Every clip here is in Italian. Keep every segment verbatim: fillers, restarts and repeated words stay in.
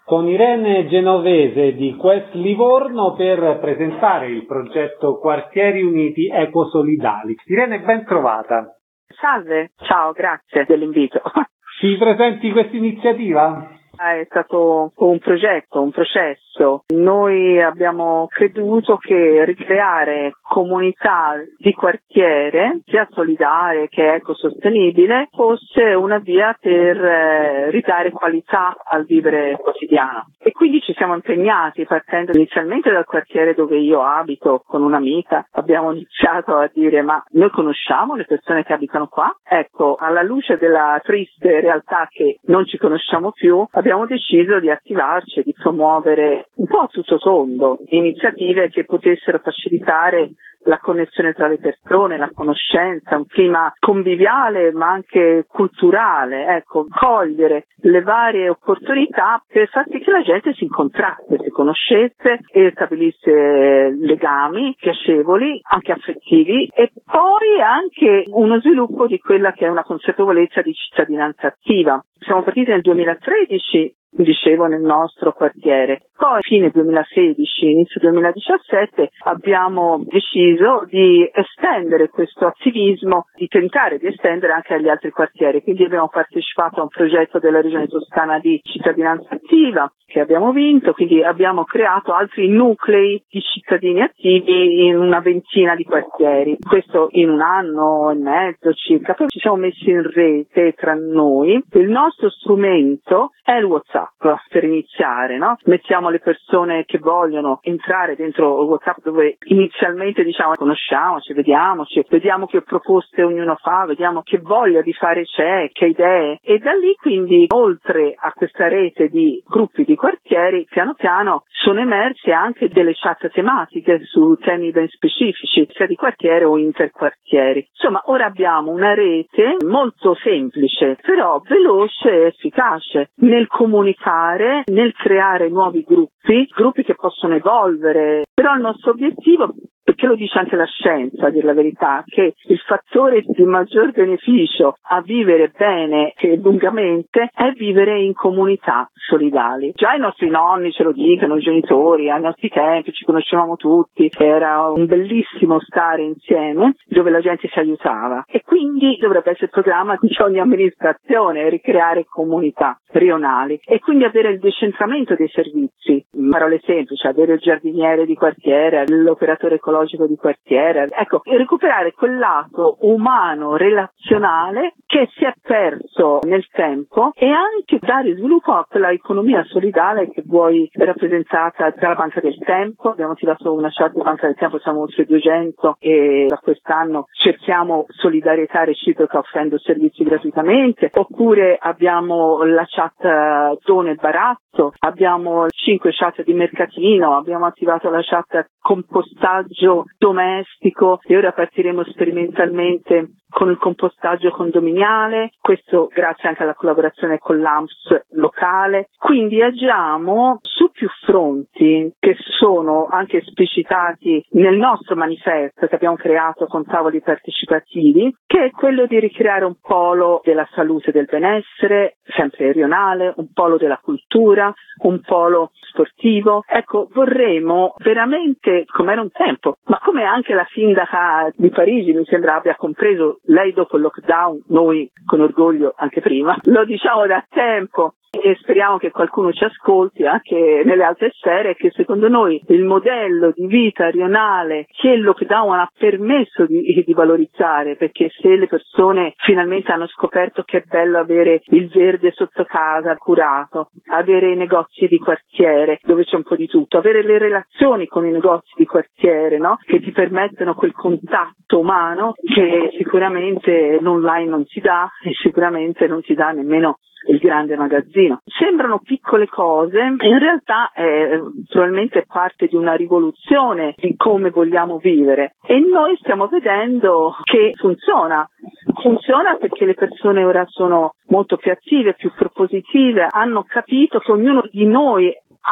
con Irene Genovese di Quest Livorno per presentare il progetto Quartieri Uniti Ecosolidali. Irene, ben trovata. Salve, ciao, grazie dell'invito. Ci presenti questa iniziativa? È stato un progetto, un processo. Noi abbiamo creduto che ricreare comunità di quartiere, sia solidale che ecosostenibile, fosse una via per eh, ridare qualità al vivere quotidiano. E quindi ci siamo impegnati, partendo inizialmente dal quartiere dove io abito con un'amica. Abbiamo iniziato a dire: ma noi conosciamo le persone che abitano qua? Ecco, alla luce della triste realtà che non ci conosciamo più, abbiamo deciso di attivarci e di promuovere un po' a tutto tondo iniziative che potessero facilitare la connessione tra le persone, la conoscenza, un clima conviviale ma anche culturale, ecco, cogliere le varie opportunità per far sì che la gente si incontrasse, si conoscesse e stabilisse legami piacevoli, anche affettivi, e poi anche uno sviluppo di quella che è una consapevolezza di cittadinanza attiva. Siamo partiti nel duemilatredici, dicevo, nel nostro quartiere. Poi, fine duemilasedici, inizio duemiladiciassette, abbiamo deciso di estendere questo attivismo, di tentare di estendere anche agli altri quartieri. Quindi abbiamo partecipato a un progetto della Regione Toscana di cittadinanza attiva, che abbiamo vinto, quindi abbiamo creato altri nuclei di cittadini attivi in una ventina di quartieri. Questo in un anno e mezzo circa. Poi ci siamo messi in rete tra noi. Il nostro strumento è il WhatsApp, per iniziare, no? Mettiamo le persone che vogliono entrare dentro il WhatsApp, dove inizialmente diciamo conosciamoci, vediamoci, vediamo che proposte ognuno fa, vediamo che voglia di fare c'è, che idee, e da lì quindi, oltre a questa rete di gruppi di quartieri, piano piano sono emerse anche delle chat tematiche su temi ben specifici, sia di quartiere o interquartieri. Insomma, ora abbiamo una rete molto semplice, però veloce e efficace nel comunicare, nel creare nuovi gruppi, gruppi che possono evolvere. Però il nostro obiettivo, perché lo dice anche la scienza, a dire la verità, che il fattore di maggior beneficio a vivere bene e lungamente è vivere in comunità solidali. Già i nostri nonni ce lo dicono, i genitori, ai nostri tempi ci conoscevamo tutti, era un bellissimo stare insieme dove la gente si aiutava, e quindi dovrebbe essere il programma di ogni amministrazione, ricreare comunità rionali e quindi avere il decentramento dei servizi. In parole semplici, avere il giardiniere di quartiere, l'operatore ecologico di quartiere, ecco, e recuperare quel lato umano, relazionale che si è perso nel tempo, e anche dare sviluppo a quella economia solidale che vuoi rappresentata dalla Banca del Tempo. Abbiamo attivato una chat di Banca del Tempo, siamo oltre duecento, e da quest'anno cerchiamo solidarietà reciproca offrendo servizi gratuitamente. Oppure abbiamo la chat Done Baratto, abbiamo cinque chat di mercatino, abbiamo attivato la chat compostaggio domestico e ora partiremo sperimentalmente con il compostaggio condominiale, questo grazie anche alla collaborazione con l'A M S locale. Quindi agiamo su più fronti che sono anche esplicitati nel nostro manifesto che abbiamo creato con tavoli partecipativi, che è quello di ricreare un polo della salute e del benessere, sempre rionale, un polo della cultura, un polo sportivo. Ecco, vorremmo veramente, come era un tempo, ma come anche la sindaca di Parigi mi sembra abbia compreso, lei dopo il lockdown, noi con orgoglio anche prima, lo diciamo da tempo, e speriamo che qualcuno ci ascolti anche nelle altre sfere, che secondo noi il modello di vita rionale che il lockdown ha permesso di, di valorizzare, perché se le persone finalmente hanno scoperto che è bello avere il verde sotto casa curato, avere i negozi di quartiere dove c'è un po' di tutto, avere le relazioni con i negozi di quartiere, no? Che ti permettono quel contatto umano che sicuramente l'online non ti dà e sicuramente non ti dà nemmeno il grande magazzino. Sembrano piccole cose, in realtà è probabilmente parte di una rivoluzione di come vogliamo vivere, e noi stiamo vedendo che funziona. Funziona perché le persone ora sono molto più attive, più propositive, hanno capito che ognuno di noi ha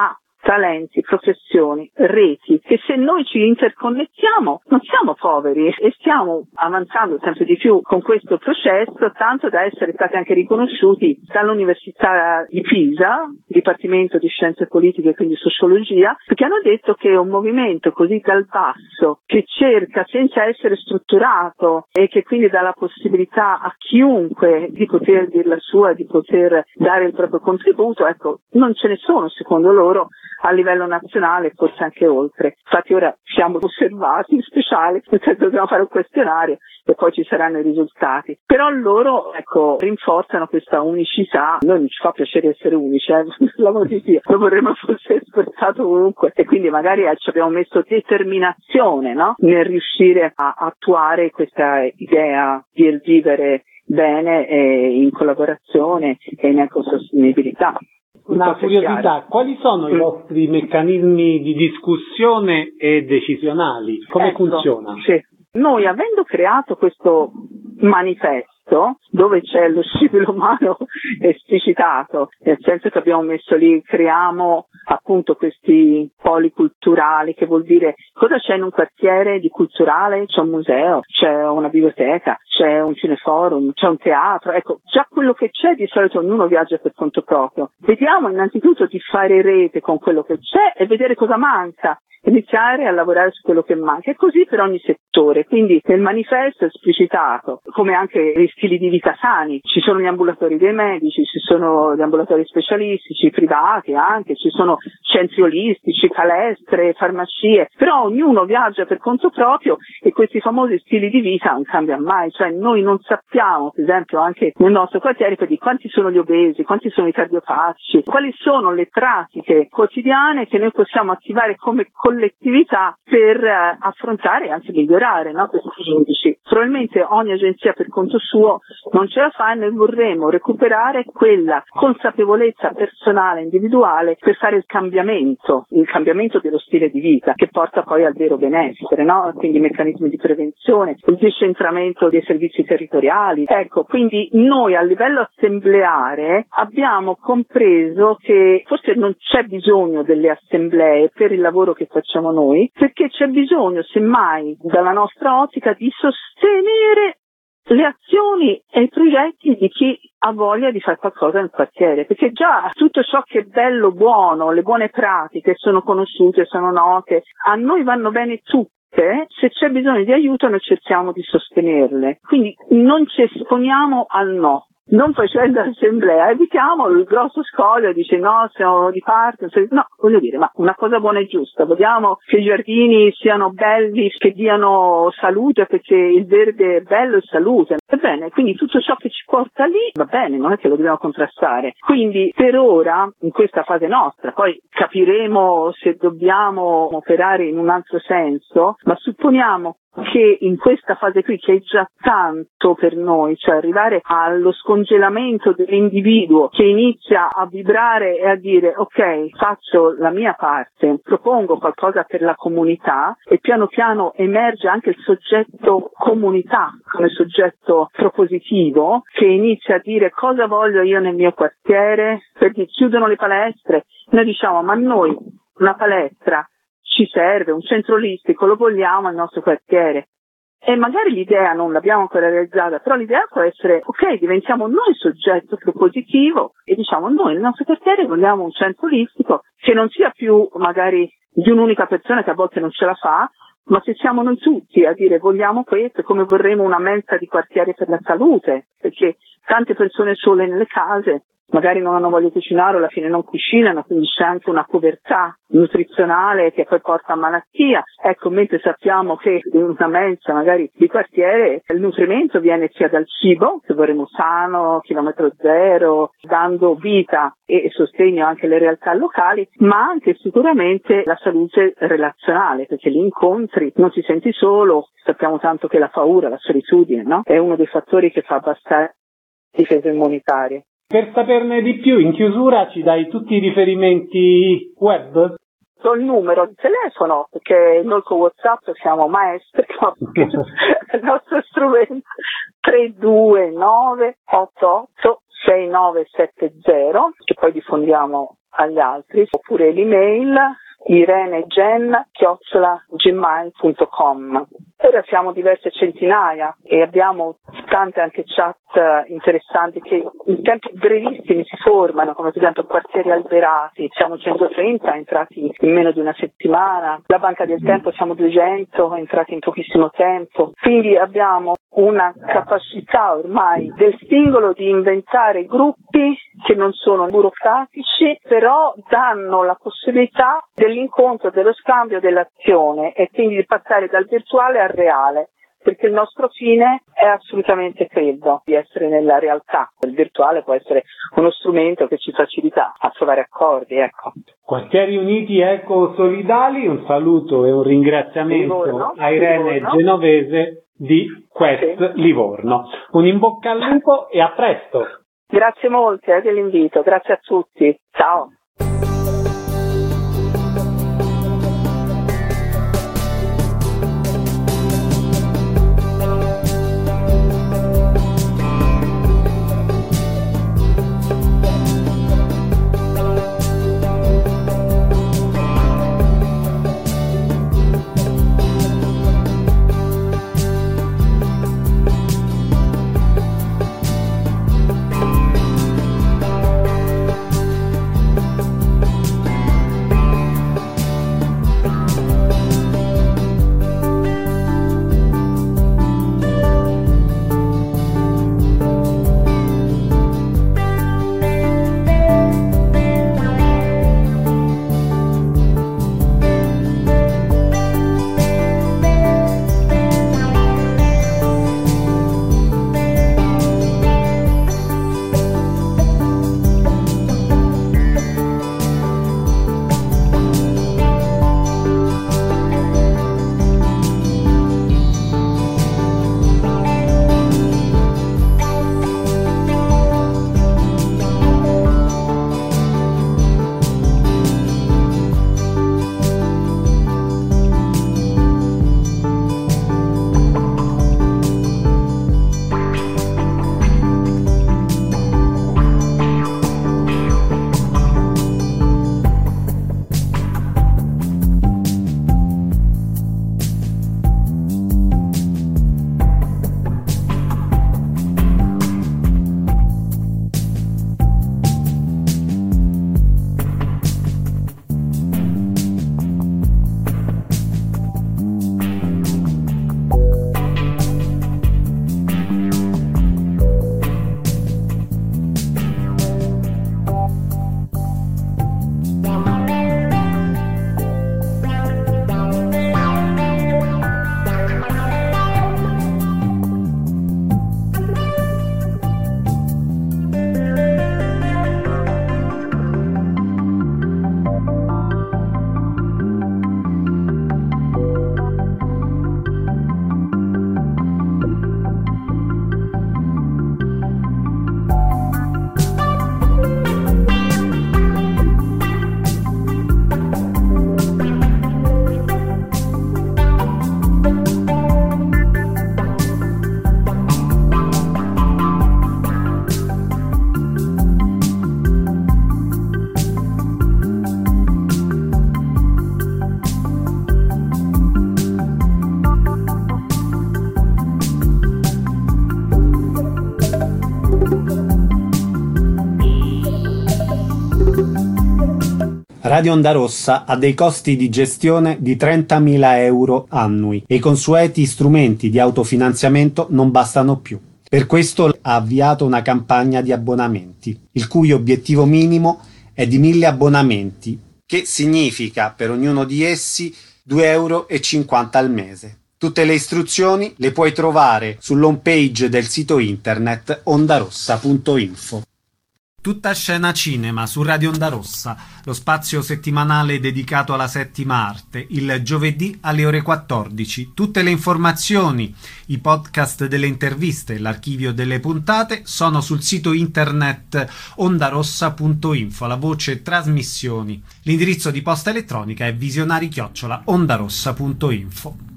talenti, professioni, reti, che se noi ci interconnettiamo non siamo poveri e stiamo avanzando sempre di più con questo processo, tanto da essere stati anche riconosciuti dall'Università di Pisa, Dipartimento di Scienze Politiche e quindi Sociologia, perché hanno detto che un movimento così dal basso, che cerca senza essere strutturato e che quindi dà la possibilità a chiunque di poter dire la sua, di poter dare il proprio contributo, ecco, non ce ne sono secondo loro a livello nazionale, forse anche oltre. Infatti ora siamo osservati in speciale, nel senso che dobbiamo fare un questionario e poi ci saranno i risultati. Però loro, ecco, rinforzano questa unicità. Noi non ci fa piacere essere unici, eh? L'amore di Dio, lo vorremmo fosse esportato ovunque e quindi magari eh, ci abbiamo messo determinazione, no? Nel riuscire a attuare questa idea di vivere bene e in collaborazione e in ecosostenibilità. Una curiosità, quali sono i vostri meccanismi di discussione e decisionali? Come ecco, funziona? Sì. Noi, avendo creato questo manifesto dove c'è lo scibile umano esplicitato, nel senso che abbiamo messo lì, creiamo appunto questi poli culturali, che vuol dire cosa c'è in un quartiere di culturale? C'è un museo, c'è una biblioteca, c'è un cineforum, c'è un teatro, ecco, già quello che c'è di solito ognuno viaggia per conto proprio. Vediamo innanzitutto di fare rete con quello che c'è e vedere cosa manca, iniziare a lavorare su quello che manca, e così per ogni settore. Quindi nel manifesto è esplicitato, come anche gli stili di vita sani, ci sono gli ambulatori dei medici, ci sono gli ambulatori specialistici, privati anche, ci sono centri olistici, palestre, farmacie, però ognuno viaggia per conto proprio e questi famosi stili di vita non cambiano mai, cioè noi non sappiamo, per esempio anche nel nostro quartiere, per dire quanti sono gli obesi, quanti sono i cardiopatici, quali sono le pratiche quotidiane che noi possiamo attivare come collettività per eh, affrontare e anche migliorare, no, questi indici. Probabilmente ogni agenzia per conto suo non ce la fa e noi vorremmo recuperare quella consapevolezza personale, individuale, per fare il cambiamento, il cambiamento dello stile di vita che porta poi al vero benessere, no? Quindi meccanismi di prevenzione, il decentramento dei servizi territoriali. Ecco, quindi noi a livello assembleare abbiamo compreso che forse non c'è bisogno delle assemblee per il lavoro che facciamo noi, perché c'è bisogno, semmai, dalla nostra ottica, di sostenere le azioni e i progetti di chi ha voglia di fare qualcosa nel quartiere, perché già tutto ciò che è bello, buono, le buone pratiche sono conosciute, sono note, a noi vanno bene tutte. Se c'è bisogno di aiuto noi cerchiamo di sostenerle, quindi non ci esponiamo al no. Non facendo assemblea, evitiamo il grosso scoglio, dice no, siamo di parte, no, voglio dire, ma una cosa buona e giusta, vogliamo che i giardini siano belli, che diano salute, perché il verde è bello e salute, ebbene, quindi tutto ciò che ci porta lì va bene, non è che lo dobbiamo contrastare, quindi per ora, in questa fase nostra, poi capiremo se dobbiamo operare in un altro senso, ma supponiamo che in questa fase qui, che è già tanto per noi, cioè arrivare allo scongelamento dell'individuo che inizia a vibrare e a dire ok, faccio la mia parte, propongo qualcosa per la comunità, e piano piano emerge anche il soggetto comunità come soggetto propositivo, che inizia a dire cosa voglio io nel mio quartiere, perché chiudono le palestre, noi diciamo ma noi una palestra ci serve, un centro olistico lo vogliamo al nostro quartiere, e magari l'idea non l'abbiamo ancora realizzata, però l'idea può essere ok, diventiamo noi il soggetto propositivo e diciamo noi nel nostro quartiere vogliamo un centro olistico che non sia più magari di un'unica persona che a volte non ce la fa, ma se siamo noi tutti a dire vogliamo questo, come vorremmo una mensa di quartiere per la salute, perché tante persone sole nelle case magari non hanno voglia di cucinare o alla fine non cucinano, quindi c'è anche una povertà nutrizionale che poi porta a malattia. Ecco, mentre sappiamo che in una mensa magari di quartiere il nutrimento viene sia dal cibo, che vorremmo sano, chilometro zero, dando vita e sostegno anche alle realtà locali, ma anche sicuramente la salute relazionale, perché gli incontri non si senti solo, sappiamo tanto che la paura, la solitudine, no? È uno dei fattori che fa abbassare la difesa immunitaria. Per saperne di più, in chiusura ci dai tutti i riferimenti web? Il numero di telefono, perché noi con WhatsApp siamo maestri, il nostro strumento tre due nove otto otto sei nove sette zero, che poi diffondiamo agli altri, oppure l'email irenegen chiocciola gmail punto com. Ora siamo diverse centinaia e abbiamo tante anche chat interessanti che in tempi brevissimi si formano, come per esempio Quartieri Alberati, siamo centotrenta entrati in meno di una settimana, la Banca del Tempo siamo duecento entrati in pochissimo tempo, quindi abbiamo una capacità ormai del singolo di inventare gruppi che non sono burocratici, però danno la possibilità dell'incontro, dello scambio, dell'azione e quindi di passare dal virtuale al reale, perché il nostro fine è assolutamente quello di essere nella realtà. Il virtuale può essere uno strumento che ci facilita a trovare accordi, ecco. Quartieri Uniti Ecosolidali, un saluto e un ringraziamento Livorno, a Irene Livorno. Genovese di Quest sì. Livorno. Un in bocca al lupo e a presto. Grazie molte eh, dell'invito, grazie a tutti. Ciao. Radio Onda Rossa ha dei costi di gestione di trentamila euro annui e i consueti strumenti di autofinanziamento non bastano più. Per questo ha avviato una campagna di abbonamenti, il cui obiettivo minimo è di mille abbonamenti, che significa per ognuno di essi due euro e cinquanta al mese. Tutte le istruzioni le puoi trovare sull'home page del sito internet ondarossa punto info. Tutta scena cinema su Radio Onda Rossa, lo spazio settimanale dedicato alla settima arte, il giovedì alle ore quattordici. Tutte le informazioni, i podcast delle interviste, l'archivio delle puntate sono sul sito internet ondarossa punto info, la voce trasmissioni. L'indirizzo di posta elettronica è visionari chiocciola ondarossa punto info.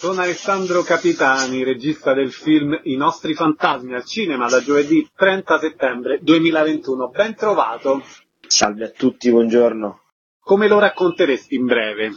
Sono Alessandro Capitani, regista del film I nostri fantasmi al cinema da giovedì trenta settembre duemilaventuno. Ben trovato. Salve a tutti, buongiorno. Come lo racconteresti in breve?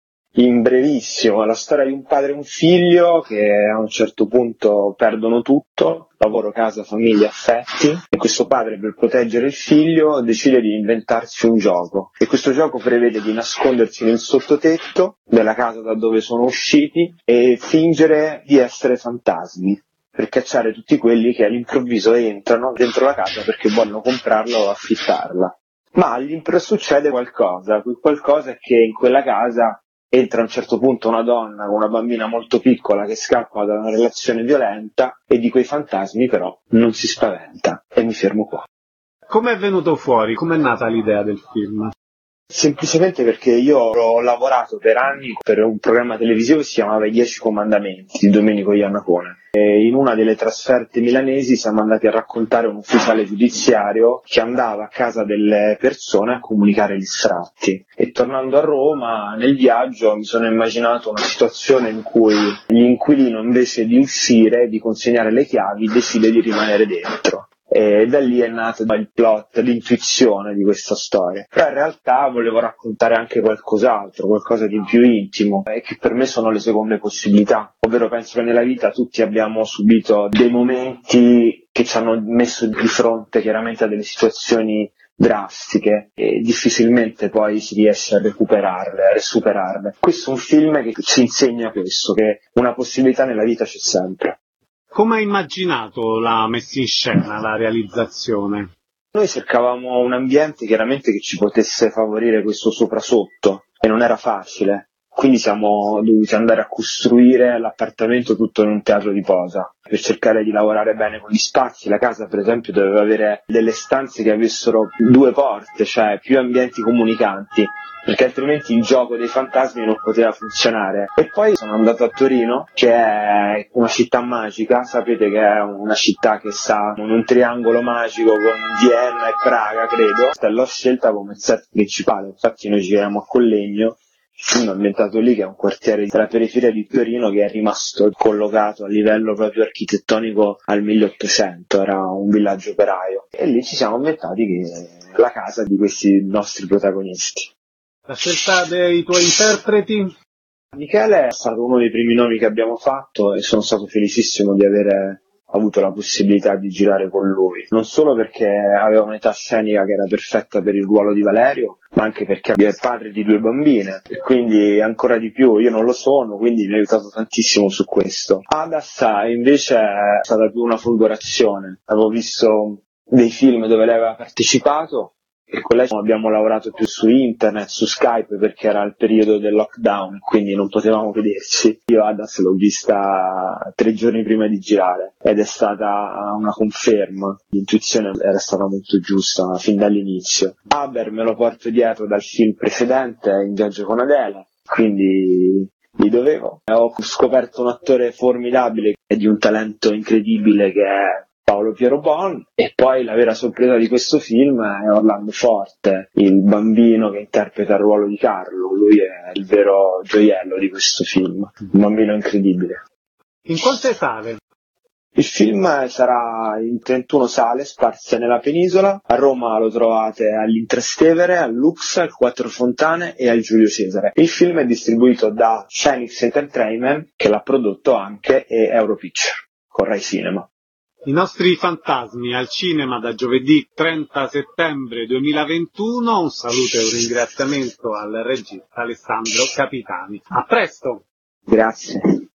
In brevissimo, la storia di un padre e un figlio che a un certo punto perdono tutto, lavoro, casa, famiglia, affetti, e questo padre, per proteggere il figlio, decide di inventarsi un gioco, e questo gioco prevede di nascondersi nel sottotetto della casa da dove sono usciti e fingere di essere fantasmi, per cacciare tutti quelli che all'improvviso entrano dentro la casa perché vogliono comprarla o affittarla. Ma all'improvviso succede qualcosa, quel qualcosa è che in quella casa entra a un certo punto una donna con una bambina molto piccola che scappa da una relazione violenta, e di quei fantasmi però non si spaventa. E mi fermo qua. Come è venuto fuori? Com'è nata l'idea del film? Semplicemente perché io ho lavorato per anni per un programma televisivo che si chiamava I Dieci Comandamenti di Domenico Iannacone, e in una delle trasferte milanesi siamo andati a raccontare un ufficiale giudiziario che andava a casa delle persone a comunicare gli sfratti, e tornando a Roma nel viaggio mi sono immaginato una situazione in cui l'inquilino, invece di uscire, di consegnare le chiavi, decide di rimanere dentro. E da lì è nato il plot, l'intuizione di questa storia. Però in realtà volevo raccontare anche qualcos'altro, qualcosa di più intimo, e che per me sono le seconde possibilità. Ovvero, penso che nella vita tutti abbiamo subito dei momenti che ci hanno messo di fronte chiaramente a delle situazioni drastiche, e difficilmente poi si riesce a recuperarle, a superarle. Questo è un film che ci insegna questo, che una possibilità nella vita c'è sempre. Come hai immaginato la messa in scena, la realizzazione? Noi cercavamo un ambiente chiaramente che ci potesse favorire questo sopra-sotto, e non era facile. Quindi siamo dovuti andare a costruire l'appartamento tutto in un teatro di posa, per cercare di lavorare bene con gli spazi. La casa, per esempio, doveva avere delle stanze che avessero due porte, cioè più ambienti comunicanti, perché altrimenti il gioco dei fantasmi non poteva funzionare. E poi sono andato a Torino, che è una città magica, sapete che è una città che sta in un triangolo magico con Vienna e Praga, credo. L'ho scelta come set principale, infatti noi giriamo a Collegno. Il film è ambientato lì, che è un quartiere della periferia di Torino che è rimasto collocato a livello proprio architettonico al milleottocento, era un villaggio operaio, e lì ci siamo ambientati che è la casa di questi nostri protagonisti. La scelta dei tuoi interpreti? Michele è stato uno dei primi nomi che abbiamo fatto, e sono stato felicissimo di avere avuto la possibilità di girare con lui, non solo perché aveva un'età scenica che era perfetta per il ruolo di Valerio, ma anche perché è padre di due bambine, e quindi ancora di più. Io non lo sono, quindi mi ha aiutato tantissimo su questo. Adassa invece è stata più una folgorazione. Avevo visto dei film dove lei aveva partecipato, e con lei abbiamo lavorato più su internet, su Skype, perché era il periodo del lockdown, quindi non potevamo vederci. Io Adas l'ho vista tre giorni prima di girare, ed è stata una conferma. L'intuizione era stata molto giusta fin dall'inizio. Aber me lo porto dietro dal film precedente, In viaggio con Adele, quindi gli dovevo. Ho scoperto un attore formidabile e di un talento incredibile che è Paolo Piero Bon, e poi la vera sorpresa di questo film è Orlando Forte, il bambino che interpreta il ruolo di Carlo. Lui è il vero gioiello di questo film, un bambino incredibile. In quante sale? Il film sarà in trentuno sale sparse nella penisola. A Roma lo trovate all'Intrastevere, al Lux, al Quattro Fontane e al Giulio Cesare. Il film è distribuito da Phoenix Entertainment, che l'ha prodotto anche, e Europicture con Rai Cinema. I nostri fantasmi al cinema da giovedì trenta settembre duemilaventuno. Un saluto e un ringraziamento al regista Alessandro Capitani. A presto! Grazie.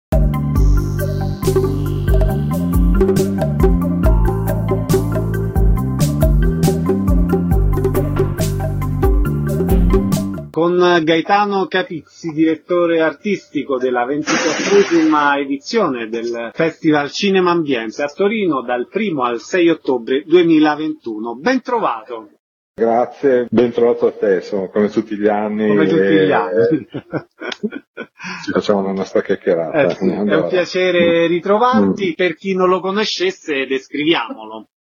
Con Gaetano Capizzi, direttore artistico della ventiquattresima edizione del Festival Cinema Ambiente a Torino dal primo al sei ottobre duemilaventuno. Ben trovato! Grazie, ben trovato a te, insomma, come tutti gli anni. Come tutti gli anni. Ci facciamo una nostra chiacchierata. Eh sì, è un piacere ritrovarti. Per chi non lo conoscesse, descriviamolo.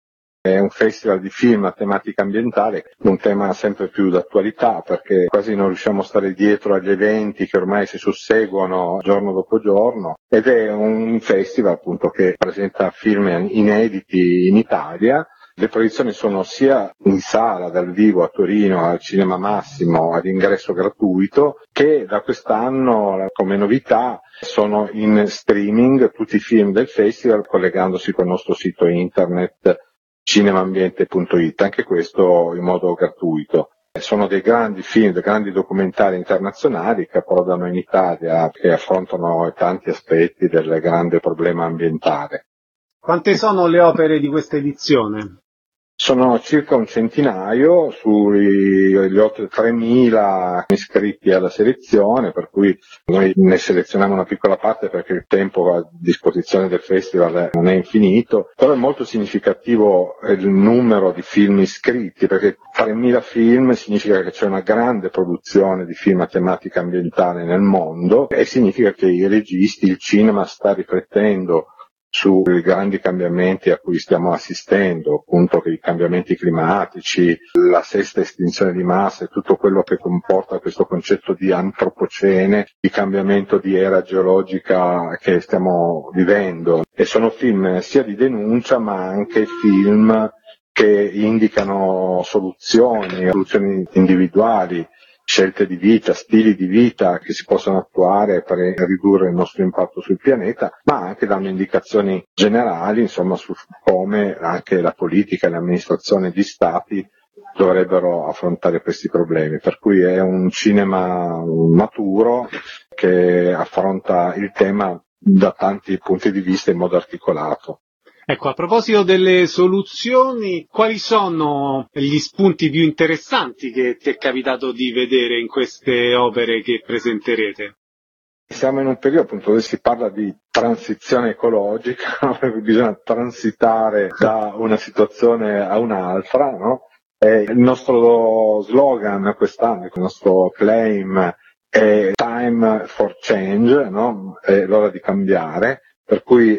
È un festival di film a tematica ambientale, un tema sempre più d'attualità perché quasi non riusciamo a stare dietro agli eventi che ormai si susseguono giorno dopo giorno, ed è un festival appunto che presenta film inediti in Italia. Le proiezioni sono sia in sala dal vivo a Torino al Cinema Massimo ad ingresso gratuito, che da quest'anno come novità sono in streaming tutti i film del festival collegandosi col nostro sito internet cinemaambiente punto it, anche questo in modo gratuito. Sono dei grandi film, dei grandi documentari internazionali che approdano in Italia, che affrontano tanti aspetti del grande problema ambientale. Quante sono le opere di questa edizione? Sono circa un centinaio sugli oltre tremila iscritti alla selezione, per cui noi ne selezioniamo una piccola parte perché il tempo a disposizione del festival non è infinito, però è molto significativo il numero di film iscritti, perché tremila film significa che c'è una grande produzione di film a tematica ambientale nel mondo e significa che i registi, il cinema sta riflettendo sui grandi cambiamenti a cui stiamo assistendo, appunto che i cambiamenti climatici, la sesta estinzione di massa e tutto quello che comporta questo concetto di antropocene, di cambiamento di era geologica che stiamo vivendo. E sono film sia di denuncia ma anche film che indicano soluzioni, soluzioni individuali, scelte di vita, stili di vita che si possono attuare per ridurre il nostro impatto sul pianeta, ma anche danno indicazioni generali, insomma, su come anche la politica e l'amministrazione di stati dovrebbero affrontare questi problemi. Per cui è un cinema maturo che affronta il tema da tanti punti di vista in modo articolato. Ecco, a proposito delle soluzioni, quali sono gli spunti più interessanti che ti è capitato di vedere in queste opere che presenterete? Siamo in un periodo appunto dove si parla di transizione ecologica, perché bisogna transitare da una situazione a un'altra, no? E il nostro slogan quest'anno, il nostro claim è Time for Change, no? È l'ora di cambiare. Per cui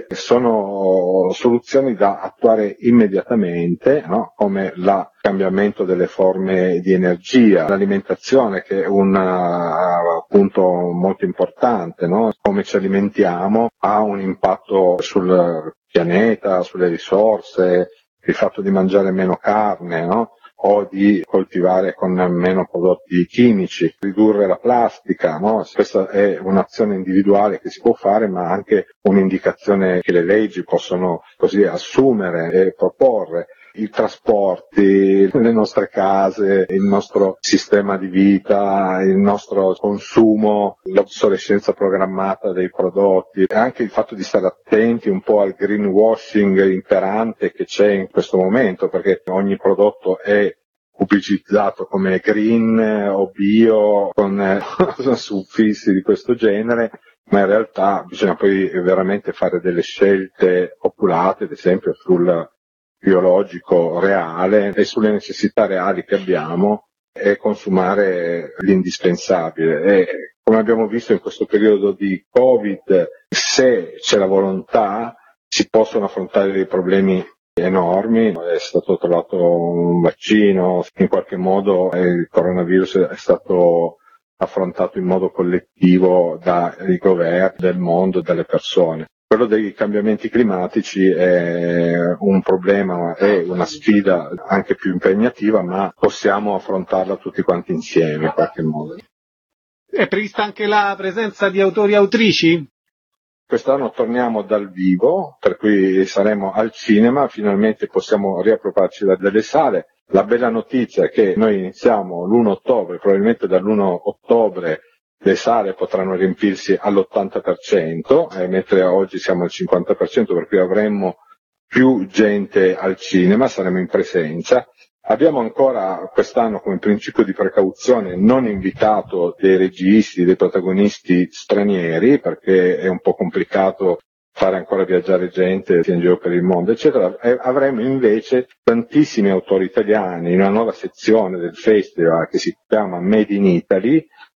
sono soluzioni da attuare immediatamente, no? Come il cambiamento delle forme di energia, l'alimentazione che è un uh, punto molto importante, no? Come ci alimentiamo ha un impatto sul pianeta, sulle risorse, il fatto di mangiare meno carne, no? O di coltivare con meno prodotti chimici, ridurre la plastica, no? Questa è un'azione individuale che si può fare, ma anche un'indicazione che le leggi possono così assumere e proporre. I trasporti, le nostre case, il nostro sistema di vita, il nostro consumo, l'obsolescenza programmata dei prodotti, e anche il fatto di stare attenti un po' al greenwashing imperante che c'è in questo momento, perché ogni prodotto è pubblicizzato come green o bio con suffissi di questo genere, ma in realtà bisogna poi veramente fare delle scelte oculate, ad esempio sul biologico reale e sulle necessità reali che abbiamo e consumare l'indispensabile. E come abbiamo visto in questo periodo di Covid, se c'è la volontà si possono affrontare dei problemi enormi. È stato trovato un vaccino, in qualche modo il coronavirus è stato affrontato in modo collettivo dai governi del mondo e dalle persone. Quello dei cambiamenti climatici è un problema, è una sfida anche più impegnativa, ma possiamo affrontarla tutti quanti insieme in qualche modo. È prevista anche la presenza di autori e autrici? Quest'anno torniamo dal vivo, per cui saremo al cinema, finalmente possiamo riappropriarci delle sale. La bella notizia è che noi iniziamo l'primo ottobre, probabilmente dall'primo ottobre le sale potranno riempirsi all'ottanta per cento, eh, mentre oggi siamo al cinquanta per cento, per cui avremo più gente al cinema, saremo in presenza. Abbiamo ancora quest'anno come principio di precauzione non invitato dei registi, dei protagonisti stranieri, perché è un po' complicato fare ancora viaggiare gente in giro per il mondo, eccetera. E avremo invece tantissimi autori italiani in una nuova sezione del festival che si chiama Made in Italy,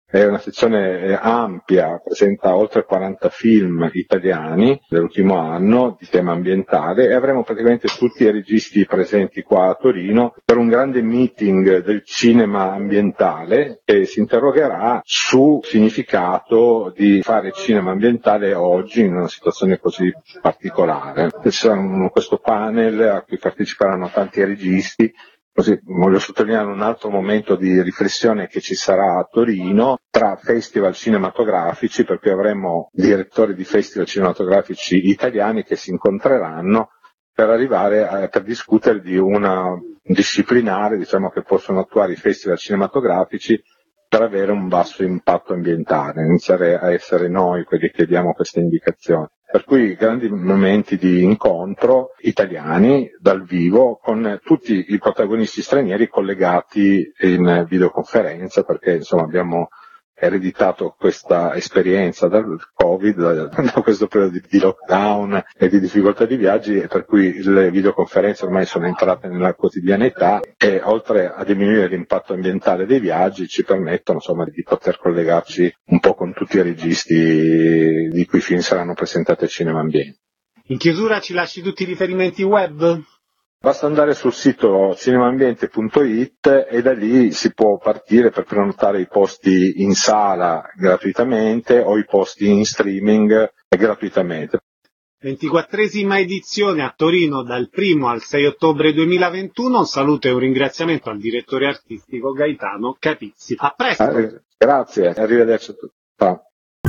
È una sezione ampia, presenta oltre quaranta film italiani dell'ultimo anno di tema ambientale e avremo praticamente tutti i registi presenti qua a Torino per un grande meeting del cinema ambientale che si interrogerà sul significato di fare cinema ambientale oggi in una situazione così particolare. Ci sarà questo panel a cui parteciperanno tanti registi. Così voglio sottolineare un altro momento di riflessione che ci sarà a Torino tra festival cinematografici, perché avremo direttori di festival cinematografici italiani che si incontreranno per arrivare a, per discutere di una disciplinare, diciamo, che possono attuare i festival cinematografici per avere un basso impatto ambientale, iniziare a essere noi quelli che diamo queste indicazioni. Per cui grandi momenti di incontro italiani dal vivo con tutti i protagonisti stranieri collegati in videoconferenza, perché insomma abbiamo ereditato questa esperienza dal Covid, da, da questo periodo di, di lockdown e di difficoltà di viaggi, e per cui le videoconferenze ormai sono entrate nella quotidianità e oltre a diminuire l'impatto ambientale dei viaggi ci permettono insomma di poter collegarci un po' con tutti i registi di cui film saranno presentati al Cinema Ambiente. In chiusura ci lasci tutti i riferimenti web? Basta andare sul sito cinemaambiente punto it e da lì si può partire per prenotare i posti in sala gratuitamente o i posti in streaming gratuitamente. ventiquattresima edizione a Torino dal primo al sei ottobre duemilaventuno. Un saluto e un ringraziamento al direttore artistico Gaetano Capizzi. A presto! Eh, grazie, arrivederci a tutti. Ciao.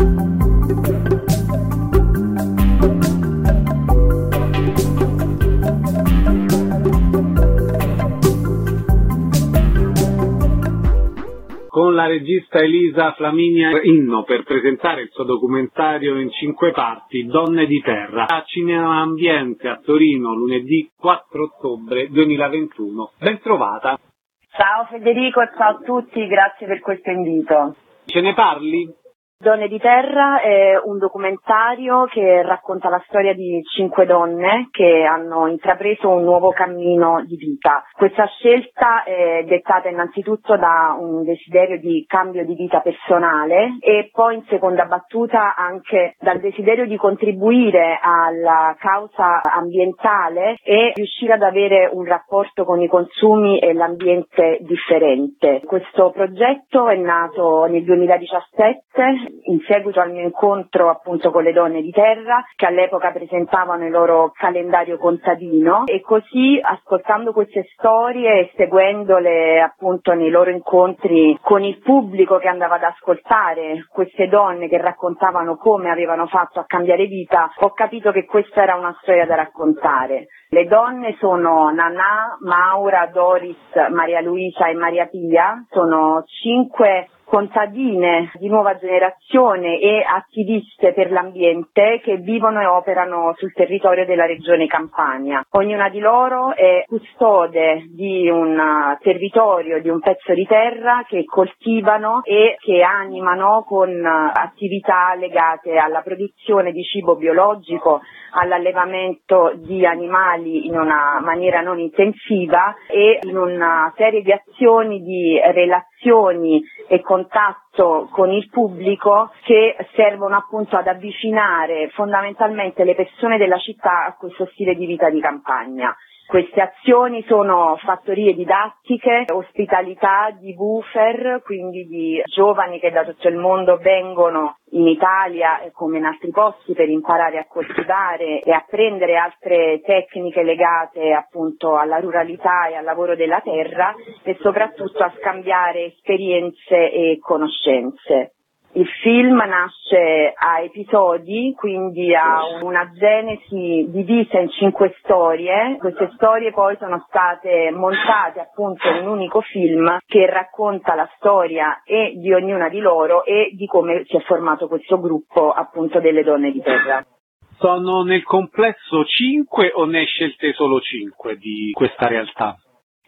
Con la regista Elisa Flaminia Inno per presentare il suo documentario in cinque parti, Donne di Terra, a Cinema Ambiente a Torino lunedì quattro ottobre duemilaventuno. Ben trovata. Ciao Federico, ciao a tutti, grazie per questo invito. Ce ne parli? Donne di Terra è un documentario che racconta la storia di cinque donne che hanno intrapreso un nuovo cammino di vita. Questa scelta è dettata innanzitutto da un desiderio di cambio di vita personale e poi in seconda battuta anche dal desiderio di contribuire alla causa ambientale e riuscire ad avere un rapporto con i consumi e l'ambiente differente. Questo progetto è nato nel duemiladiciassette in seguito al mio incontro appunto con le donne di terra che all'epoca presentavano il loro calendario contadino e così ascoltando queste storie e seguendole appunto nei loro incontri con il pubblico che andava ad ascoltare queste donne che raccontavano come avevano fatto a cambiare vita, ho capito che questa era una storia da raccontare. Le donne sono Nanà, Maura, Doris, Maria Luisa e Maria Pia, sono cinque contadine di nuova generazione e attiviste per l'ambiente che vivono e operano sul territorio della regione Campania. Ognuna di loro è custode di un territorio, di un pezzo di terra che coltivano e che animano con attività legate alla produzione di cibo biologico, all'allevamento di animali in una maniera non intensiva e in una serie di azioni di relazioni e contatto con il pubblico che servono appunto ad avvicinare fondamentalmente le persone della città a questo stile di vita di campagna. Queste azioni sono fattorie didattiche, ospitalità di woofer, quindi di giovani che da tutto il mondo vengono in Italia come in altri posti per imparare a coltivare e apprendere altre tecniche legate appunto alla ruralità e al lavoro della terra e soprattutto a scambiare esperienze e conoscenze. Il film nasce a episodi, quindi ha una genesi divisa in cinque storie. Queste storie poi sono state montate appunto in un unico film che racconta la storia e di ognuna di loro e di come si è formato questo gruppo appunto delle donne di terra. Sono nel complesso cinque o ne hai scelte solo cinque di questa realtà?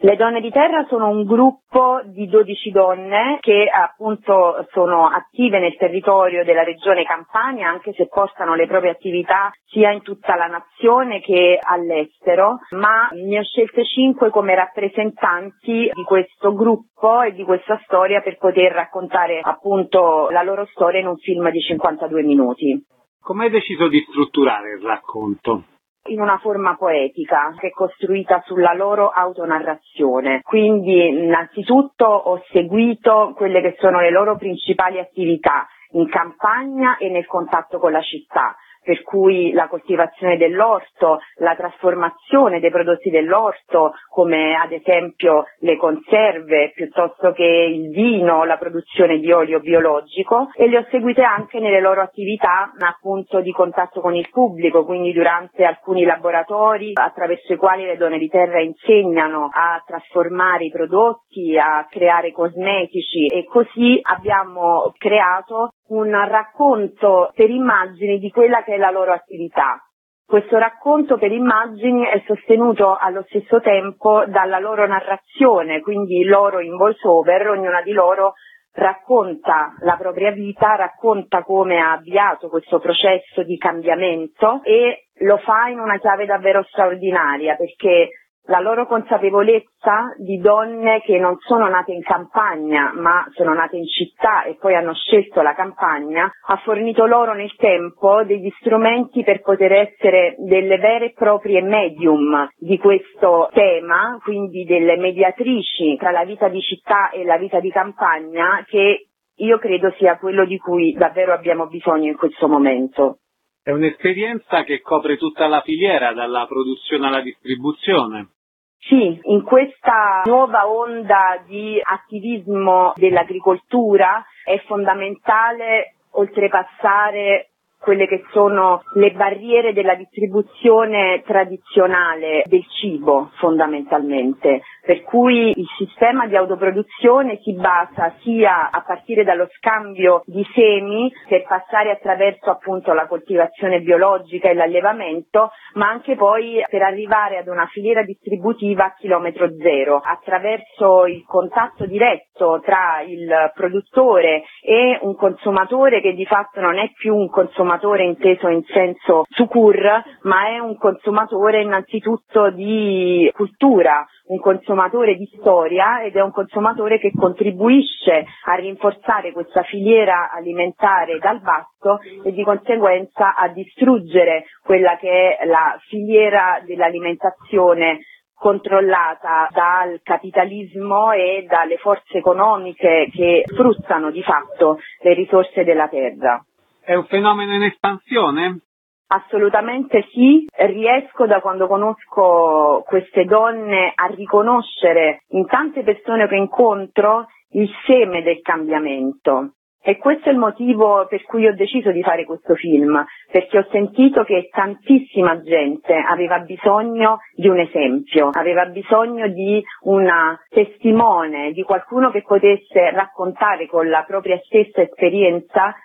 Le Donne di Terra sono un gruppo di dodici donne che appunto sono attive nel territorio della regione Campania, anche se portano le proprie attività sia in tutta la nazione che all'estero, ma ne ho scelte cinque come rappresentanti di questo gruppo e di questa storia per poter raccontare appunto la loro storia in un film di cinquantadue minuti. Come hai deciso di strutturare il racconto? In una forma poetica che è costruita sulla loro autonarrazione. Quindi innanzitutto ho seguito quelle che sono le loro principali attività in campagna e nel contatto con la città, per cui la coltivazione dell'orto, la trasformazione dei prodotti dell'orto, come ad esempio le conserve, piuttosto che il vino, la produzione di olio biologico, e le ho seguite anche nelle loro attività appunto di contatto con il pubblico, quindi durante alcuni laboratori attraverso i quali le Donne di Terra insegnano a trasformare i prodotti, a creare cosmetici, e così abbiamo creato un racconto per immagini di quella che è la loro attività. Questo racconto per immagini è sostenuto allo stesso tempo dalla loro narrazione, quindi loro in voice over, ognuna di loro racconta la propria vita, racconta come ha avviato questo processo di cambiamento e lo fa in una chiave davvero straordinaria, perché la loro consapevolezza di donne che non sono nate in campagna ma sono nate in città e poi hanno scelto la campagna ha fornito loro nel tempo degli strumenti per poter essere delle vere e proprie medium di questo tema, quindi delle mediatrici tra la vita di città e la vita di campagna, che io credo sia quello di cui davvero abbiamo bisogno in questo momento. È un'esperienza che copre tutta la filiera, dalla produzione alla distribuzione. Sì, in questa nuova onda di attivismo dell'agricoltura è fondamentale oltrepassare quelle che sono le barriere della distribuzione tradizionale del cibo, fondamentalmente, per cui il sistema di autoproduzione si basa sia a partire dallo scambio di semi per passare attraverso appunto la coltivazione biologica e l'allevamento, ma anche poi per arrivare ad una filiera distributiva a chilometro zero, attraverso il contatto diretto tra il produttore e un consumatore che di fatto non è più un consumatore inteso in senso sucur, ma è un consumatore innanzitutto di cultura, un consumatore di storia, ed è un consumatore che contribuisce a rinforzare questa filiera alimentare dal basso e di conseguenza a distruggere quella che è la filiera dell'alimentazione controllata dal capitalismo e dalle forze economiche che sfruttano di fatto le risorse della terra. È un fenomeno in espansione? Assolutamente sì, riesco da quando conosco queste donne a riconoscere in tante persone che incontro il seme del cambiamento. E questo è il motivo per cui ho deciso di fare questo film, perché ho sentito che tantissima gente aveva bisogno di un esempio, aveva bisogno di una testimone, di qualcuno che potesse raccontare con la propria stessa esperienza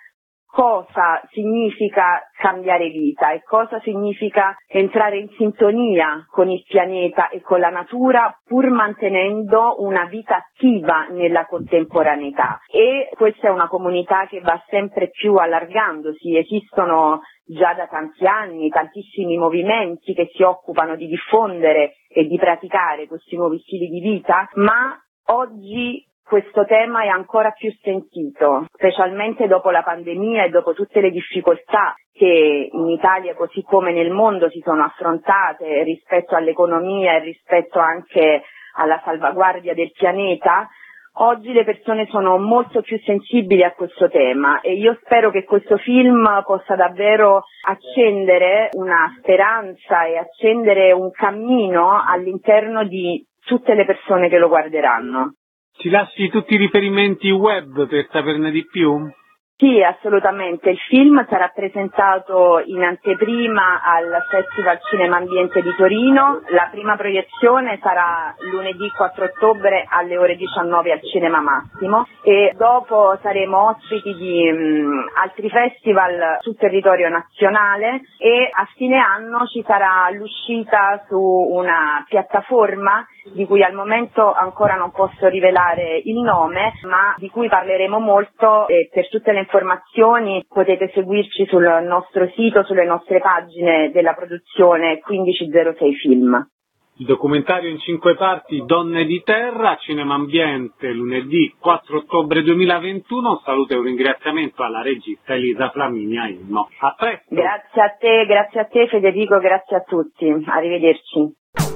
cosa significa cambiare vita e cosa significa entrare in sintonia con il pianeta e con la natura, pur mantenendo una vita attiva nella contemporaneità. E questa è una comunità che va sempre più allargandosi. Esistono già da tanti anni tantissimi movimenti che si occupano di diffondere e di praticare questi nuovi stili di vita, ma oggi questo tema è ancora più sentito, specialmente dopo la pandemia e dopo tutte le difficoltà che in Italia così come nel mondo si sono affrontate rispetto all'economia e rispetto anche alla salvaguardia del pianeta. Oggi le persone sono molto più sensibili a questo tema e io spero che questo film possa davvero accendere una speranza e accendere un cammino all'interno di tutte le persone che lo guarderanno. Ci lasci tutti i riferimenti web per saperne di più? Sì, assolutamente. Il film sarà presentato in anteprima al Festival Cinema Ambiente di Torino. La prima proiezione sarà lunedì quattro ottobre alle ore diciannove al Cinema Massimo e dopo saremo ospiti di mh, altri festival sul territorio nazionale e a fine anno ci sarà l'uscita su una piattaforma di cui al momento ancora non posso rivelare il nome, ma di cui parleremo molto, e per tutte le informazioni potete seguirci sul nostro sito, sulle nostre pagine della produzione quindici zero sei Film. Il documentario in cinque parti Donne di Terra, Cinema Ambiente, lunedì quattro ottobre duemilaventuno. Un saluto e un ringraziamento alla regista Elisa Flaminia Inno. A presto! Grazie a te, grazie a te Federico, grazie a tutti. Arrivederci.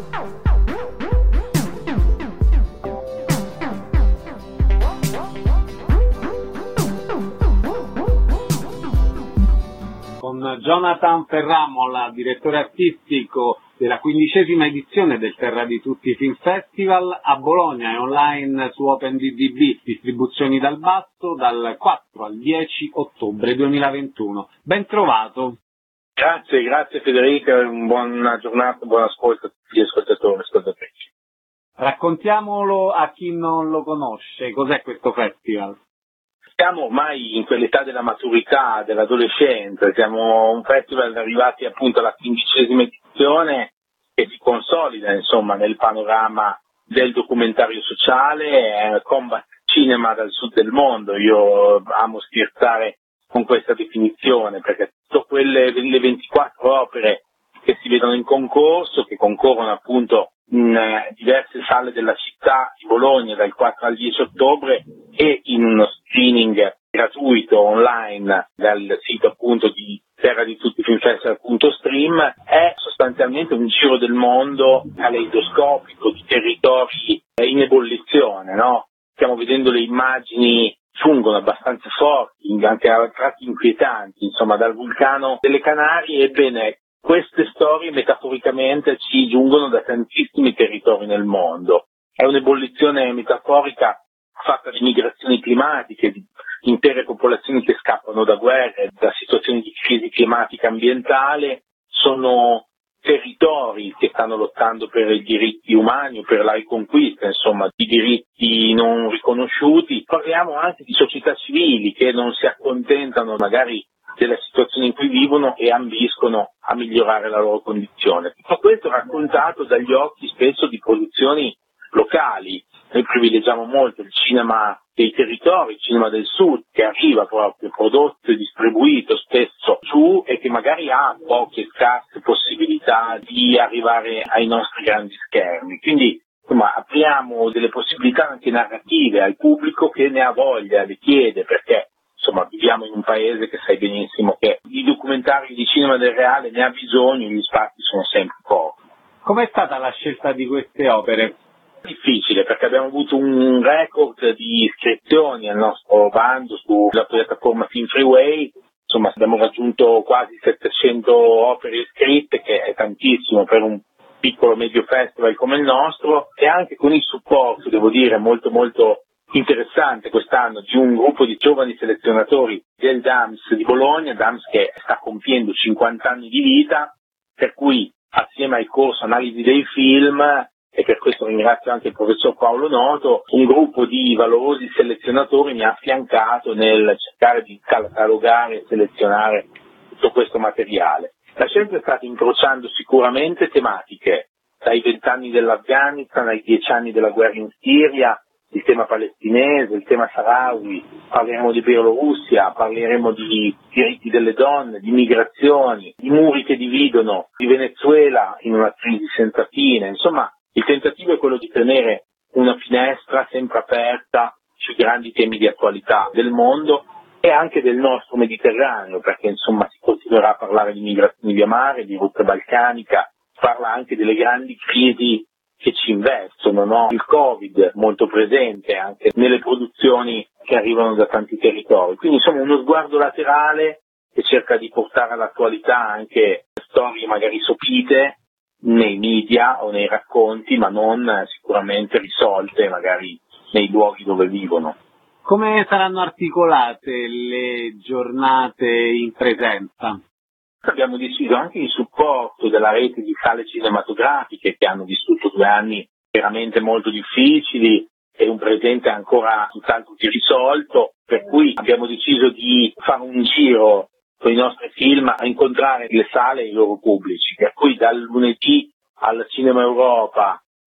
Con Jonathan Ferramola, direttore artistico della quindicesima edizione del Terra di Tutti Film Festival, a Bologna e online su OpenDDB, distribuzioni dal basso, dal quattro al dieci ottobre duemilaventuno. Ben trovato. Grazie, grazie Federico, una buona giornata, buon ascolto a tutti gli ascoltatori e ascoltatrici. Raccontiamolo a chi non lo conosce, cos'è questo festival? Siamo ormai in quell'età della maturità, dell'adolescenza, siamo un festival arrivati appunto alla quindicesima edizione che si consolida insomma nel panorama del documentario sociale, eh, combat cinema dal sud del mondo. Io amo scherzare con questa definizione perché tutte quelle le ventiquattro opere che si vedono in concorso, che concorrono appunto in eh, diverse sale della città di Bologna dal quattro al dieci ottobre e in uno streaming gratuito online dal sito appunto di terra di tutti film festival punto stream, è sostanzialmente un giro del mondo caleidoscopico di territori in ebollizione, no? Stiamo vedendo le immagini giungono abbastanza forti, anche a tratti inquietanti, insomma, dal vulcano delle Canarie. Ebbene, queste storie metaforicamente ci giungono da tantissimi territori nel mondo. È un'ebollizione metaforica fatta di migrazioni climatiche, di intere popolazioni che scappano da guerre, da situazioni di crisi climatica ambientale. Sono territori che stanno lottando per i diritti umani o per la riconquista, insomma, di diritti non riconosciuti. Parliamo anche di società civili che non si accontentano magari della situazione in cui vivono e ambiscono a migliorare la loro condizione. Tutto questo raccontato dagli occhi spesso di produzioni locali. Noi privilegiamo molto il cinema dei territori, il cinema del sud, che arriva proprio prodotto e distribuito spesso giù e che magari ha poche e scarse possibilità di arrivare ai nostri grandi schermi. Quindi insomma apriamo delle possibilità anche narrative al pubblico che ne ha voglia, le chiede, perché insomma viviamo in un paese che sai benissimo che di documentari di cinema del reale ne ha bisogno, gli spazi sono sempre pochi. Com'è stata la scelta di queste opere? Difficile, perché abbiamo avuto un record di iscrizioni al nostro bando sulla piattaforma Film Freeway. Insomma, abbiamo raggiunto quasi settecento opere iscritte, che è tantissimo per un piccolo medio festival come il nostro, e anche con il supporto, devo dire, molto molto interessante quest'anno di un gruppo di giovani selezionatori del D A M S di Bologna, D A M S che sta compiendo cinquanta anni di vita, per cui assieme al corso Analisi dei film, e per questo ringrazio anche il professor Paolo Noto, un gruppo di valorosi selezionatori mi ha affiancato nel cercare di catalogare e selezionare tutto questo materiale. La scelta è stata incrociando sicuramente tematiche, dai vent'anni dell'Afghanistan ai dieci anni della guerra in Siria, il tema palestinese, il tema sahrawi, parleremo di Bielorussia, parleremo di diritti delle donne, di migrazioni, di muri che dividono, di Venezuela in una crisi senza fine. Insomma, il tentativo è quello di tenere una finestra sempre aperta sui grandi temi di attualità del mondo e anche del nostro Mediterraneo, perché insomma si continuerà a parlare di migrazioni via mare, di rotta balcanica, parla anche delle grandi crisi che ci investono, no? Il Covid molto presente anche nelle produzioni che arrivano da tanti territori. Quindi insomma uno sguardo laterale che cerca di portare all'attualità anche storie magari sopite nei media o nei racconti, ma non sicuramente risolte magari nei luoghi dove vivono. Come saranno articolate le giornate in presenza? Abbiamo deciso anche in supporto della rete di sale cinematografiche che hanno vissuto due anni veramente molto difficili e un presente ancora tutt'altro che risolto, per cui abbiamo deciso di fare un giro con i nostri film a incontrare le sale e i loro pubblici, per cui dal lunedì al Cinema Europa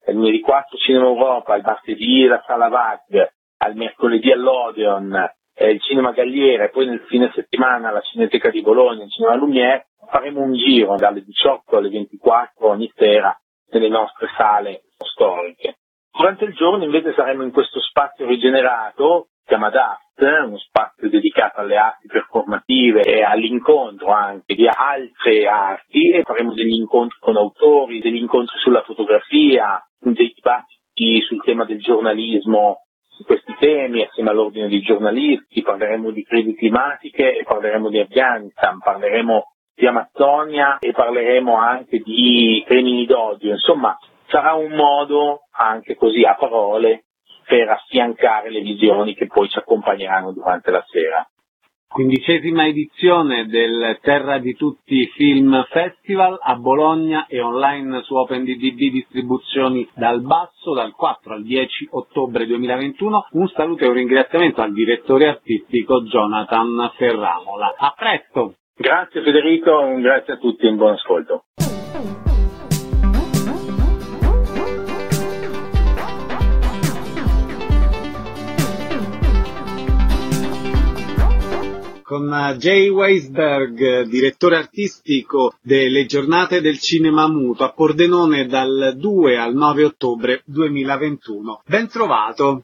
il lunedì quattro Cinema Europa, il martedì la Sala V A G, al mercoledì all'Odeon, eh, il Cinema Galliera e poi nel fine settimana la Cineteca di Bologna, il Cinema Lumière. Faremo un giro dalle diciotto alle ventiquattro ogni sera nelle nostre sale storiche. Durante il giorno invece saremo in questo spazio rigenerato, si chiama D A F T, uno spazio dedicato alle arti performative e all'incontro anche di altre arti, e faremo degli incontri con autori, degli incontri sulla fotografia, dei dibattiti sul tema del giornalismo su questi temi assieme all'ordine dei giornalisti. Parleremo di crisi climatiche e parleremo di Afghanistan, parleremo di Amazzonia e parleremo anche di crimini d'odio. Insomma, sarà un modo anche così a parole per affiancare le visioni che poi ci accompagneranno durante la sera. Quindicesima edizione del Terra di Tutti Film Festival a Bologna e online su OpenDDB Distribuzioni dal Basso dal quattro al dieci ottobre duemilaventuno. Un saluto e un ringraziamento al direttore artistico Jonathan Ferramola. A presto! Grazie Federico, grazie a tutti e un buon ascolto. Con Jay Weisberg, direttore artistico delle giornate del cinema muto a Pordenone dal due al nove ottobre duemilaventuno. Ben trovato.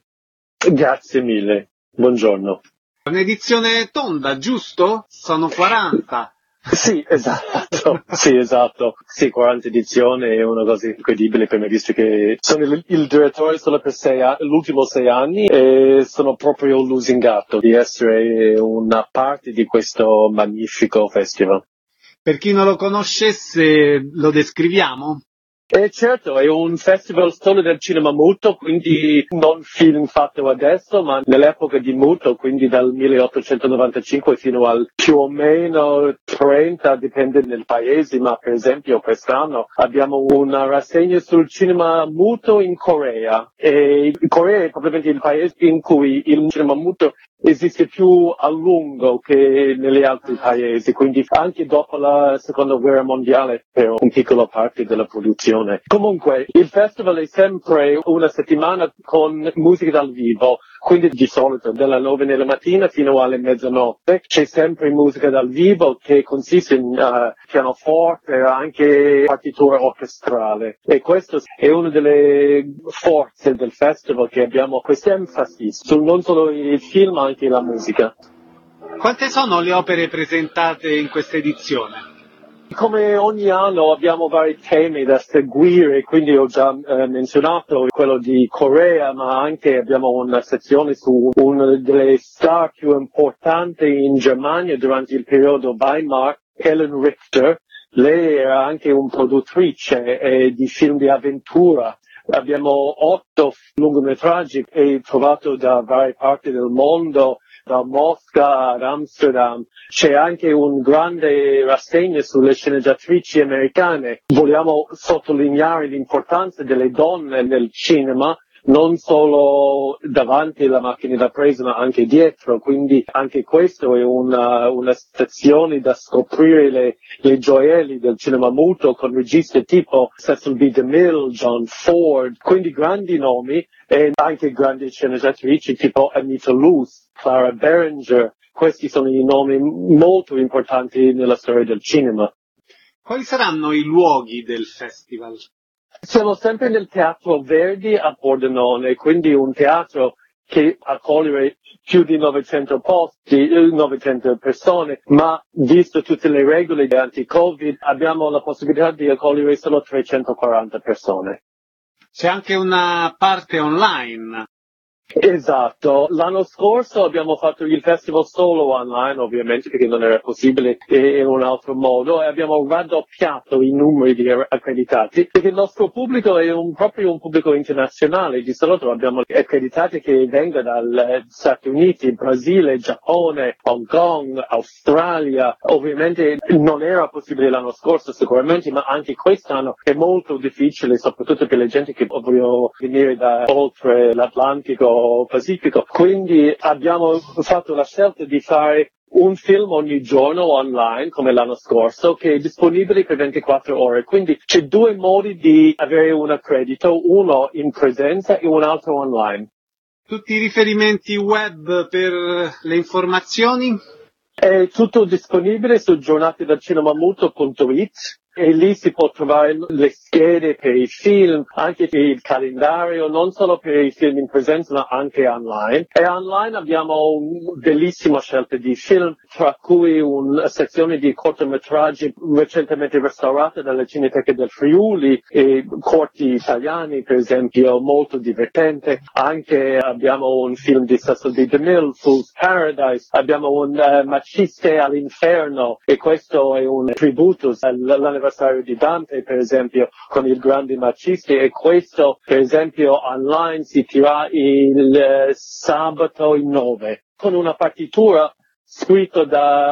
Grazie mille, buongiorno. Un'edizione tonda, giusto? Sono quaranta. Sì, esatto, sì, esatto. Sì, quaranta edizioni è una cosa incredibile per me, visto che sono il, il direttore solo per sei anni, l'ultimo sei anni, e sono proprio lusingato di essere una parte di questo magnifico festival. Per chi non lo conoscesse, lo descriviamo? E certo, è un festival solo del cinema muto, quindi non film fatto adesso, ma nell'epoca di muto, quindi dal milleottocentonovantacinque fino al più o meno trenta, dipende dal paese, ma per esempio quest'anno abbiamo una rassegna sul cinema muto in Corea. E in Corea è probabilmente il paese in cui il cinema muto esiste più a lungo che negli altri paesi, quindi anche dopo la seconda guerra mondiale per una piccola parte della produzione. Comunque, il festival è sempre una settimana con musica dal vivo, quindi di solito dalle nove della mattina fino alle mezzanotte c'è sempre musica dal vivo che consiste in uh, pianoforte e anche partitura orchestrale. E questo è una delle forze del festival, che abbiamo questa enfasi su non solo il film ma anche la musica. Quante sono le opere presentate in questa edizione? Come ogni anno abbiamo vari temi da seguire, quindi ho già eh, menzionato quello di Corea, ma anche abbiamo una sezione su una delle star più importanti in Germania durante il periodo Weimar, Ellen Richter. Lei era anche una produttrice eh, di film di avventura. Abbiamo otto lungometraggi e trovato da varie parti del mondo, da Mosca ad Amsterdam. C'è anche un grande rassegna sulle sceneggiatrici americane. Vogliamo sottolineare l'importanza delle donne nel cinema, non solo davanti alla macchina da presa ma anche dietro, quindi anche questo è una, una sezione da scoprire le, le gioielli del cinema muto con registi tipo Cecil B. DeMille, John Ford, quindi grandi nomi, e anche grandi sceneggiatrici tipo Anita Loos, Clara Berenger. Questi sono i nomi molto importanti nella storia del cinema. Quali saranno i luoghi del festival? Siamo sempre nel Teatro Verdi a Pordenone, quindi un teatro che accoglie più di novecento posti, novecento persone, ma visto tutte le regole anti-Covid abbiamo la possibilità di accogliere solo trecentoquaranta persone. C'è anche una parte online. Esatto, l'anno scorso abbiamo fatto il festival solo online, ovviamente perché non era possibile in un altro modo, e abbiamo raddoppiato i numeri di accreditati perché il nostro pubblico è un, proprio un pubblico internazionale. Di solito abbiamo accreditati che vengono dagli Stati Uniti, Brasile, Giappone, Hong Kong, Australia. Ovviamente non era possibile l'anno scorso sicuramente, ma anche quest'anno è molto difficile, soprattutto per le gente che vogliono venire da oltre l'Atlantico l'Oceano Pacifico. Quindi abbiamo fatto la scelta di fare un film ogni giorno online, come l'anno scorso, che è disponibile per ventiquattro ore. Quindi c'è due modi di avere un accredito, uno in presenza e un altro online. Tutti i riferimenti web per le informazioni? È tutto disponibile su giornate del cinema muto punto it e lì si può trovare le schede per i film, anche per il calendario, non solo per i film in presenza ma anche online. E online abbiamo una bellissima scelta di film, tra cui una sezione di cortometraggi recentemente restaurata dalle Cineteche del Friuli, e corti italiani per esempio, molto divertente. Anche abbiamo un film di Cecil B. DeMille, Fool's Paradise, abbiamo un uh, Maciste all'inferno, e questo è un tributo all'anniversario di Dante per esempio con il grande Maciste, e questo per esempio online si tira il eh, sabato il nove con una partitura scritta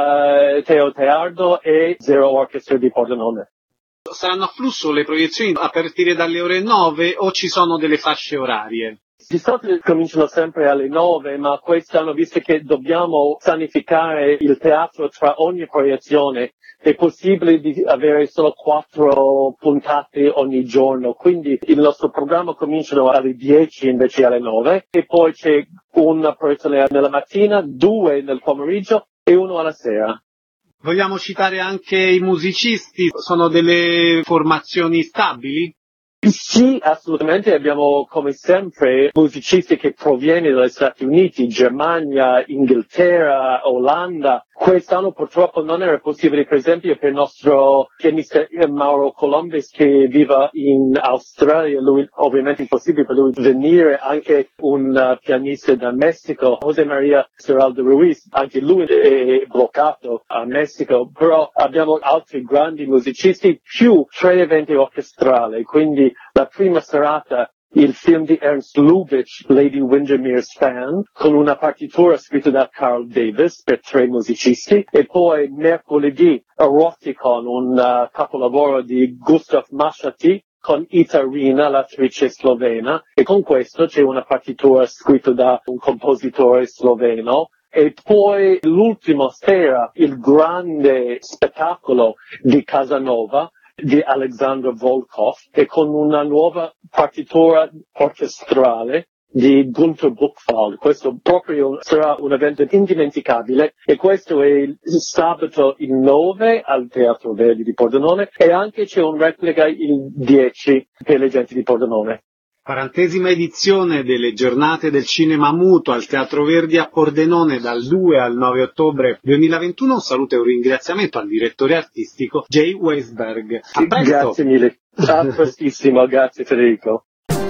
da Teo Teardo e Zero Orchestra di Pordenone. Saranno a flusso le proiezioni a partire dalle ore nove o ci sono delle fasce orarie? Di solito cominciano sempre alle nove, ma quest'anno, visto che dobbiamo sanificare il teatro tra ogni proiezione, è possibile di avere solo quattro puntate ogni giorno, quindi il nostro programma comincia alle dieci invece alle nove, e poi c'è una proiezione nella mattina, due nel pomeriggio e uno alla sera. Vogliamo citare anche i musicisti, sono delle formazioni stabili? Sì, assolutamente, abbiamo come sempre musicisti che provengono dagli Stati Uniti, Germania, Inghilterra, Olanda. Quest'anno purtroppo non era possibile, per esempio, per il nostro pianista Mauro Colombes che vive in Australia, lui ovviamente è possibile per lui venire, anche un uh, pianista da Messico, José María Serraldo Ruiz, anche lui è bloccato a Messico, però abbiamo altri grandi musicisti, più tre eventi orchestrali, quindi la prima serata il film di Ernst Lubitsch, Lady Windermere's Fan, con una partitura scritta da Carl Davis per tre musicisti, e poi mercoledì Eroticon, un uh, capolavoro di Gustav Mashati, con Ita Rina, l'attrice slovena, e con questo c'è una partitura scritta da un compositore sloveno. E poi l'ultima sera il grande spettacolo di Casanova, di Alexander Volkov, e con una nuova partitura orchestrale di Gunther Buchwald. Questo proprio sarà un evento indimenticabile, e questo è il sabato il nove al Teatro Verdi di Pordenone, e anche c'è un replica il dieci per le gente di Pordenone. quarantesima edizione delle giornate del cinema muto al Teatro Verdi a Pordenone dal due al nove ottobre duemilaventuno. Un saluto e un ringraziamento al direttore artistico Jay Weisberg. A presto! Grazie mille, a prestissimo, grazie Federico.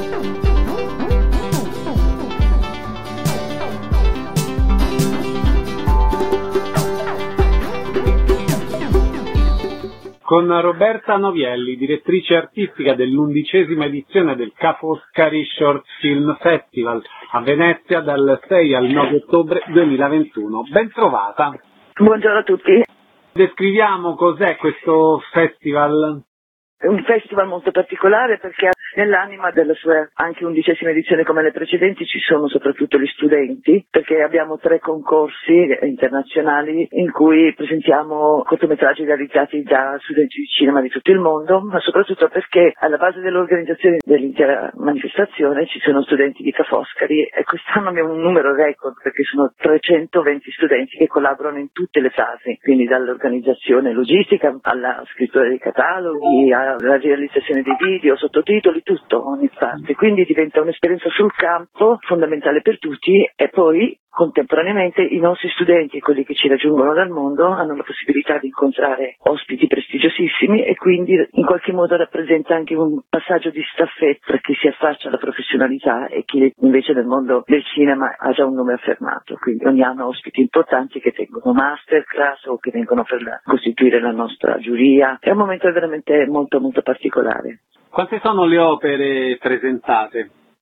Con Roberta Novielli, direttrice artistica dell'undicesima edizione del Ca' Foscari Short Film Festival a Venezia dal sei al nove ottobre duemilaventuno. Ben trovata. Buongiorno a tutti. Descriviamo cos'è questo festival. È un festival molto particolare perché nell'anima della sua anche undicesima edizione come le precedenti ci sono soprattutto gli studenti, perché abbiamo tre concorsi internazionali in cui presentiamo cortometraggi realizzati da studenti di cinema di tutto il mondo, ma soprattutto perché alla base dell'organizzazione dell'intera manifestazione ci sono studenti di Ca' Foscari, e quest'anno abbiamo un numero record perché sono trecentoventi studenti che collaborano in tutte le fasi, quindi dall'organizzazione logistica alla scrittura dei cataloghi, alla realizzazione dei video, sottotitoli, tutto, ogni parte. Quindi diventa un'esperienza sul campo fondamentale per tutti, e poi contemporaneamente i nostri studenti e quelli che ci raggiungono dal mondo hanno la possibilità di incontrare ospiti prestigiosissimi, e quindi in qualche modo rappresenta anche un passaggio di staffetta tra chi si affaccia alla professionalità e chi invece nel mondo del cinema ha già un nome affermato. Quindi ogni anno ospiti importanti che tengono masterclass o che vengono per costituire la nostra giuria. È un momento veramente molto molto particolare. Quante sono le opere presentate?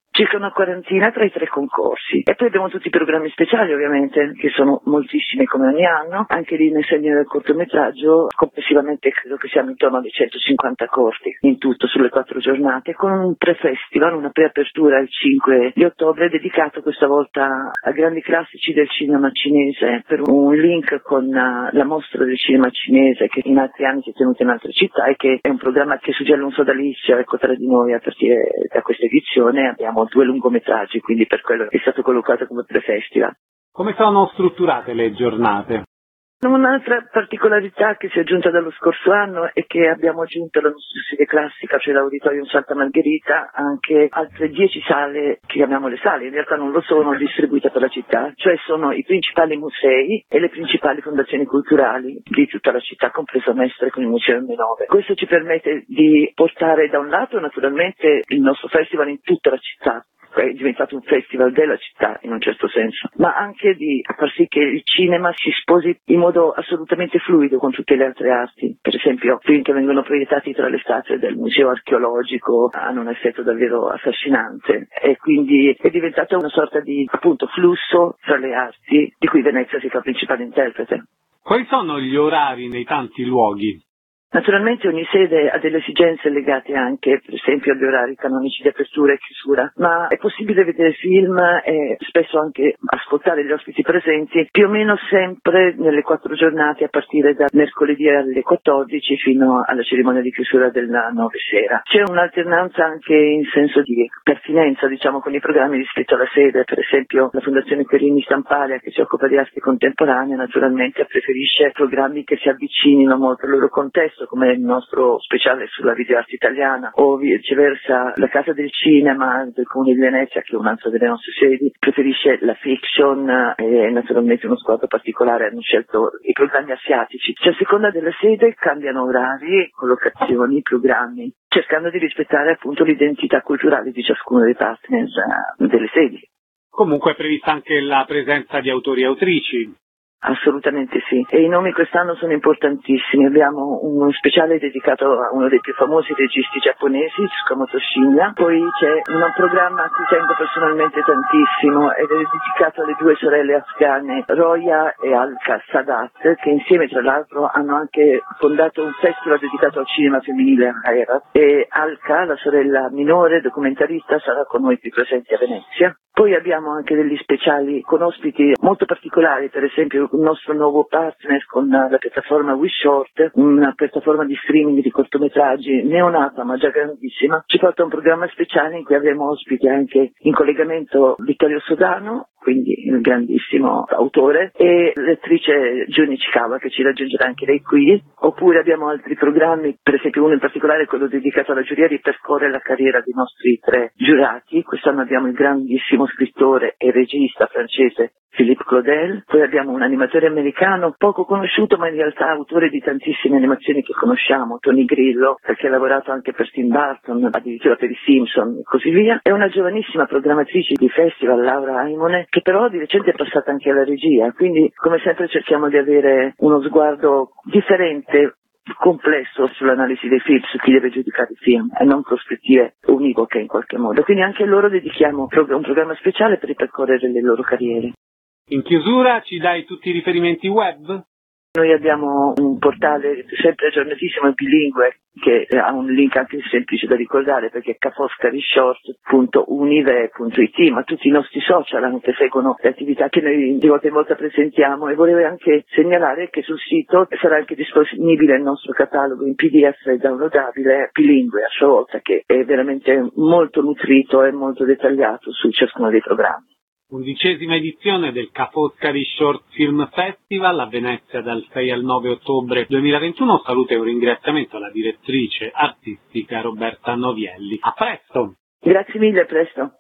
circa una quarantina tra i tre concorsi. E poi abbiamo tutti i programmi speciali ovviamente, che sono moltissimi come ogni anno, anche lì nel segno del cortometraggio complessivamente credo che siamo intorno ai centocinquanta corti in tutto sulle quattro giornate, con un pre-festival, una preapertura il cinque di ottobre dedicato questa volta a grandi classici del cinema cinese, per un link con uh, la mostra del cinema cinese che in altri anni si è tenuta in altre città e che è un programma che suggerì Alonso D'Alicia, ecco, tra di noi a partire da questa edizione abbiamo due lungometraggi, quindi per quello è stato collocato come pre-festival. Come sono strutturate le giornate? Un'altra particolarità che si è aggiunta dallo scorso anno è che abbiamo aggiunto alla nostra sede classica, cioè l'Auditorium Santa Margherita, anche altre dieci sale, che chiamiamo le sale, in realtà non lo sono, distribuite per la città, cioè sono i principali musei e le principali fondazioni culturali di tutta la città, compreso Mestre con il Museo M nove. Questo ci permette di portare da un lato naturalmente il nostro festival in tutta la città, è diventato un festival della città in un certo senso, ma anche di far sì che il cinema si sposi in modo assolutamente fluido con tutte le altre arti. Per esempio, film che vengono proiettati tra le statue del museo archeologico hanno un effetto davvero affascinante e quindi è diventata una sorta di appunto flusso tra le arti di cui Venezia si fa principale interprete. Quali sono gli orari nei tanti luoghi? Naturalmente ogni sede ha delle esigenze legate anche, per esempio, agli orari canonici di apertura e chiusura, ma è possibile vedere film e spesso anche ascoltare gli ospiti presenti più o meno sempre nelle quattro giornate a partire da mercoledì alle quattordici fino alla cerimonia di chiusura della nove sera. C'è un'alternanza anche in senso di pertinenza, diciamo, con i programmi rispetto alla sede. Per esempio la Fondazione Querini Stampalia, che si occupa di arte contemporanea, naturalmente preferisce programmi che si avvicinino molto al loro contesto, come il nostro speciale sulla videoarte italiana, o viceversa la Casa del Cinema del Comune di Venezia, che è un'altra delle nostre sedi, preferisce la fiction e naturalmente uno sguardo particolare hanno scelto i programmi asiatici. Cioè, a seconda della sede cambiano orari, collocazioni, programmi, cercando di rispettare appunto l'identità culturale di ciascuno dei partners uh, delle sedi. Comunque è prevista anche la presenza di autori e autrici. Assolutamente sì, e i nomi quest'anno sono importantissimi. Abbiamo uno speciale dedicato a uno dei più famosi registi giapponesi, Tsukamoto Shinya, poi c'è un programma a cui tengo personalmente tantissimo ed è dedicato alle due sorelle afghane, Roya e Alka Sadat, che insieme tra l'altro hanno anche fondato un festival dedicato al cinema femminile a Herat, e Alka, la sorella minore documentarista, sarà con noi qui presenti a Venezia. Poi abbiamo anche degli speciali con ospiti molto particolari, per esempio il nostro nuovo partner con la piattaforma WeShort, una piattaforma di streaming di cortometraggi neonata ma già grandissima, ci porta un programma speciale in cui avremo ospiti anche in collegamento Vittorio Sodano, quindi il grandissimo autore, e l'attrice Jun Ichikawa, che ci raggiungerà anche lei qui. Oppure abbiamo altri programmi, per esempio uno in particolare, quello dedicato alla giuria, ripercorre la carriera dei nostri tre giurati. Quest'anno abbiamo il grandissimo scrittore e regista francese Philippe Claudel, poi abbiamo un animatore americano poco conosciuto ma in realtà autore di tantissime animazioni che conosciamo, Tony Grillo, perché ha lavorato anche per Tim Burton, addirittura per i Simpson e così via, e una giovanissima programmatrice di festival, Laura Aimone, che però di recente è passata anche alla regia, quindi come sempre cerchiamo di avere uno sguardo differente, complesso sull'analisi dei film, su chi deve giudicare i film e non prospettive univoche in qualche modo. Quindi anche a loro dedichiamo un programma speciale per ripercorrere le loro carriere. In chiusura ci dai tutti i riferimenti web? Noi abbiamo un portale sempre aggiornatissimo e bilingue che ha un link anche semplice da ricordare, perché è cafoscarishort punto unive punto it, ma tutti i nostri social anche seguono le attività che noi di volta in volta presentiamo, e volevo anche segnalare che sul sito sarà anche disponibile il nostro catalogo in P D F downloadabile bilingue a sua volta, che è veramente molto nutrito e molto dettagliato su ciascuno dei programmi. Undicesima edizione del Ca' Foscari Short Film Festival a Venezia dal sei al nove ottobre duemilaventuno. Un saluto e un ringraziamento alla direttrice artistica Roberta Novielli. A presto! Grazie mille, a presto!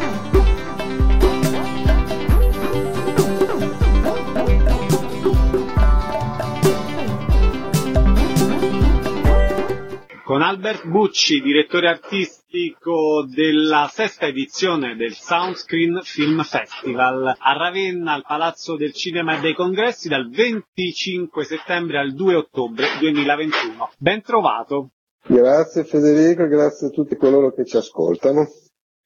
Con Albert Bucci, direttore artistico della sesta edizione del Soundscreen Film Festival a Ravenna, al Palazzo del Cinema e dei Congressi, dal venticinque settembre al due ottobre duemilaventuno. Ben trovato. Grazie Federico e grazie a tutti coloro che ci ascoltano.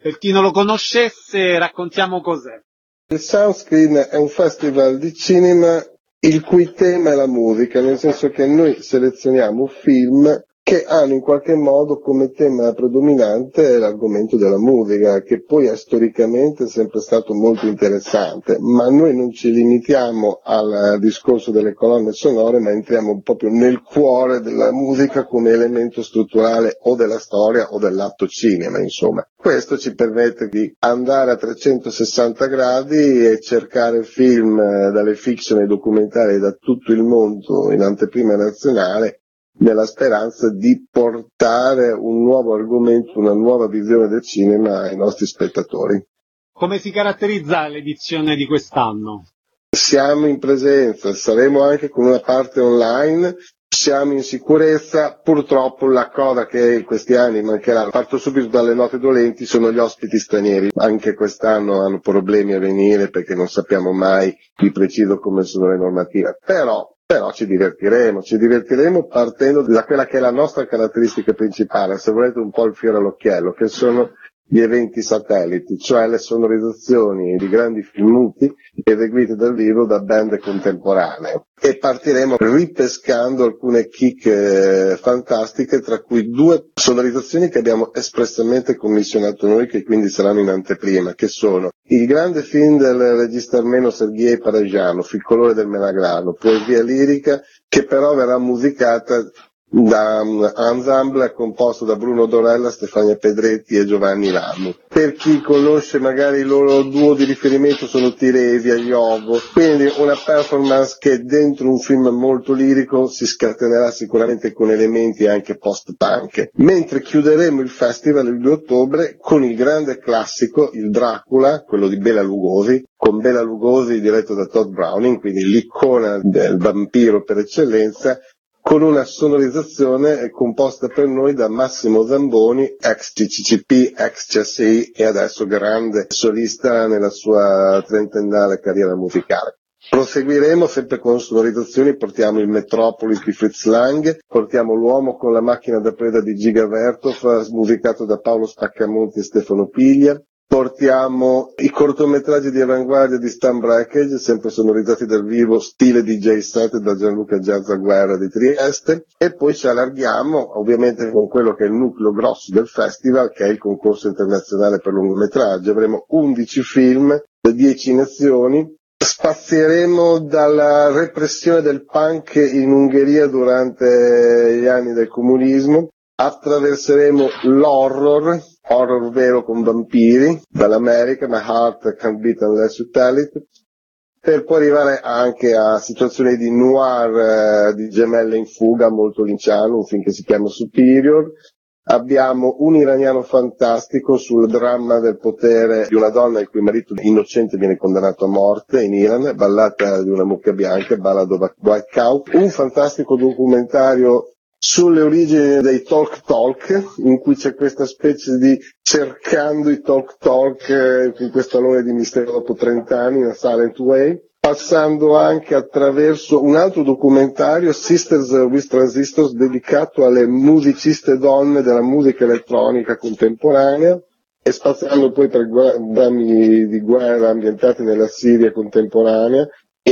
Per chi non lo conoscesse, raccontiamo cos'è. Il Soundscreen è un festival di cinema il cui tema è la musica, nel senso che noi selezioniamo film che hanno in qualche modo come tema predominante l'argomento della musica, che poi è storicamente sempre stato molto interessante, ma noi non ci limitiamo al discorso delle colonne sonore, ma entriamo proprio nel cuore della musica come elemento strutturale o della storia o dell'atto cinema, insomma. Questo ci permette di andare a trecentosessanta gradi e cercare film dalle fiction ai documentari da tutto il mondo in anteprima nazionale, nella speranza di portare un nuovo argomento, una nuova visione del cinema ai nostri spettatori. Come si caratterizza l'edizione di quest'anno? Siamo in presenza, saremo anche con una parte online, siamo in sicurezza. Purtroppo la cosa che in questi anni mancherà, parto subito dalle note dolenti, sono gli ospiti stranieri. Anche quest'anno hanno problemi a venire perché non sappiamo mai di preciso come sono le normative, però Però ci divertiremo, ci divertiremo partendo da quella che è la nostra caratteristica principale, se volete un po' il fiore all'occhiello, che sono gli eventi satelliti, cioè le sonorizzazioni di grandi film muti eseguite dal vivo da band contemporanee. E partiremo ripescando alcune kick eh, fantastiche, tra cui due sonorizzazioni che abbiamo espressamente commissionato noi, che quindi saranno in anteprima, che sono il grande film del regista armeno Sergei Parajanov, Il colore del melagrano, poesia lirica, che però verrà musicata da un ensemble composto da Bruno Dorella, Stefania Pedretti e Giovanni Ramu. Per chi conosce magari il loro duo di riferimento sono Tiresia, Iovo, quindi una performance che dentro un film molto lirico si scatenerà sicuramente con elementi anche post-punk. Mentre chiuderemo il festival il due ottobre con il grande classico, il Dracula, quello di Bela Lugosi, con Bela Lugosi diretto da Todd Browning, quindi l'icona del vampiro per eccellenza, con una sonorizzazione composta per noi da Massimo Zamboni, ex C C C P, ex C S I e adesso grande solista nella sua trentennale carriera musicale. Proseguiremo sempre con sonorizzazioni, portiamo il Metropolis di Fritz Lang, portiamo L'uomo con la macchina da preda di Giga Vertov, musicato da Paolo Spaccamonti e Stefano Piglia. Portiamo i cortometraggi di avanguardia di Stan Brakhage, sempre sonorizzati dal vivo, stile D J set da Gianluca Giazza Guerra di Trieste, e poi ci allarghiamo ovviamente con quello che è il nucleo grosso del festival, che è il concorso internazionale per lungometraggi. Avremo undici film da dieci nazioni. Spazieremo dalla repressione del punk in Ungheria durante gli anni del comunismo, attraverseremo l'horror, horror vero con vampiri, dall'America, My Heart Can't Beat Unless You Tell It, per poi arrivare anche a situazioni di noir, eh, di Gemelle in fuga, molto linciano, un film che si chiama Superior. Abbiamo un iraniano fantastico sul dramma del potere di una donna il cui marito innocente viene condannato a morte in Iran, Ballata di una mucca bianca, Ballad of a White Cow. Un fantastico documentario sulle origini dei talk talk, in cui c'è questa specie di cercando i talk talk eh, in questo alone di mistero dopo trent'anni, in A Silent Way, passando anche attraverso un altro documentario, Sisters with Transistors, dedicato alle musiciste donne della musica elettronica contemporanea, e spaziando poi per drammi di guerra ambientati nella Siria contemporanea,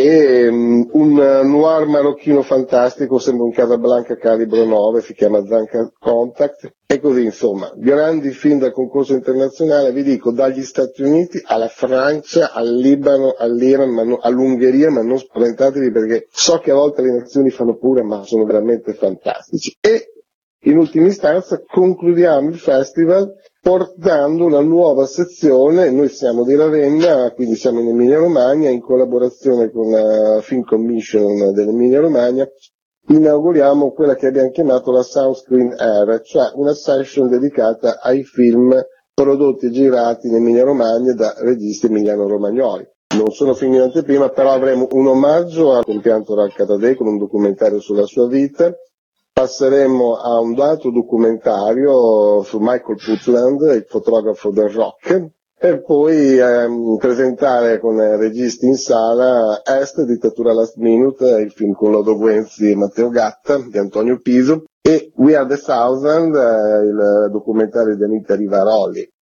e um, un noir marocchino fantastico, sembra un Casablanca calibro nove, si chiama Zanca Contact, e così insomma, grandi film da concorso internazionale, vi dico, dagli Stati Uniti alla Francia, al Libano, all'Iran, ma no, all'Ungheria, ma non spaventatevi perché so che a volte le nazioni fanno paura, ma sono veramente fantastici. E in ultima istanza concludiamo il festival portando una nuova sezione. Noi siamo di Ravenna, quindi siamo in Emilia Romagna, in collaborazione con la Film Commission dell'Emilia Romagna, inauguriamo quella che abbiamo chiamato la Soundscreen Era, cioè una session dedicata ai film prodotti e girati in Emilia Romagna da registi emiliano-romagnoli. Non sono film in anteprima, però avremo un omaggio al compianto Ralcadadei con un documentario sulla sua vita. Passeremo a un altro documentario su Michael Putland, il fotografo del rock, per poi ehm, presentare con registi in sala Est, Dittatura Last Minute, il film con Lodo Guenzi e Matteo Gatta, di Antonio Piso, e We Are the Thousand, eh, il documentario di Anita Rivaroli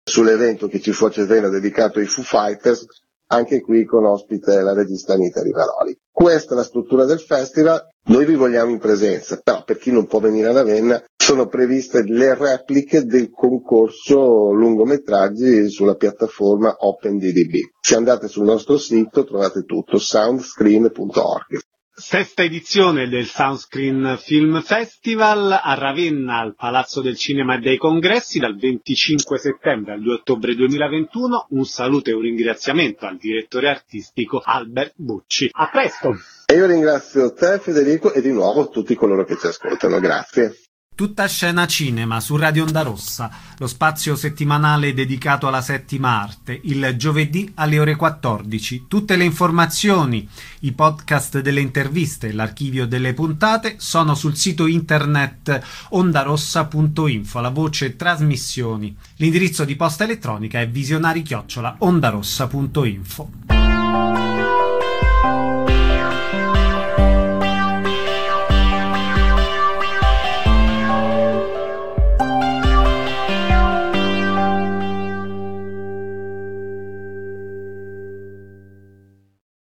sull'evento che ci fu a Cesena dedicato ai Foo Fighters, anche qui con ospite la regista Anita Rivaroli. Questa è la struttura del festival, noi vi vogliamo in presenza, però per chi non può venire a Ravenna sono previste le repliche del concorso lungometraggi sulla piattaforma OpenDDB. Se andate sul nostro sito trovate tutto, soundscreen punto org. Sesta edizione del Soundscreen Film Festival a Ravenna al Palazzo del Cinema e dei Congressi dal venticinque settembre al due ottobre duemilaventuno. Un saluto e un ringraziamento al direttore artistico Albert Bucci. A presto! E io ringrazio te Federico e di nuovo tutti coloro che ci ascoltano. Grazie. Tutta scena cinema su Radio Onda Rossa, lo spazio settimanale dedicato alla settima arte, il giovedì alle ore quattordici. Tutte le informazioni, i podcast delle interviste e l'archivio delle puntate sono sul sito internet ondarossa punto info, la voce trasmissioni. L'indirizzo di posta elettronica è visionari chiocciola ondarossa punto info.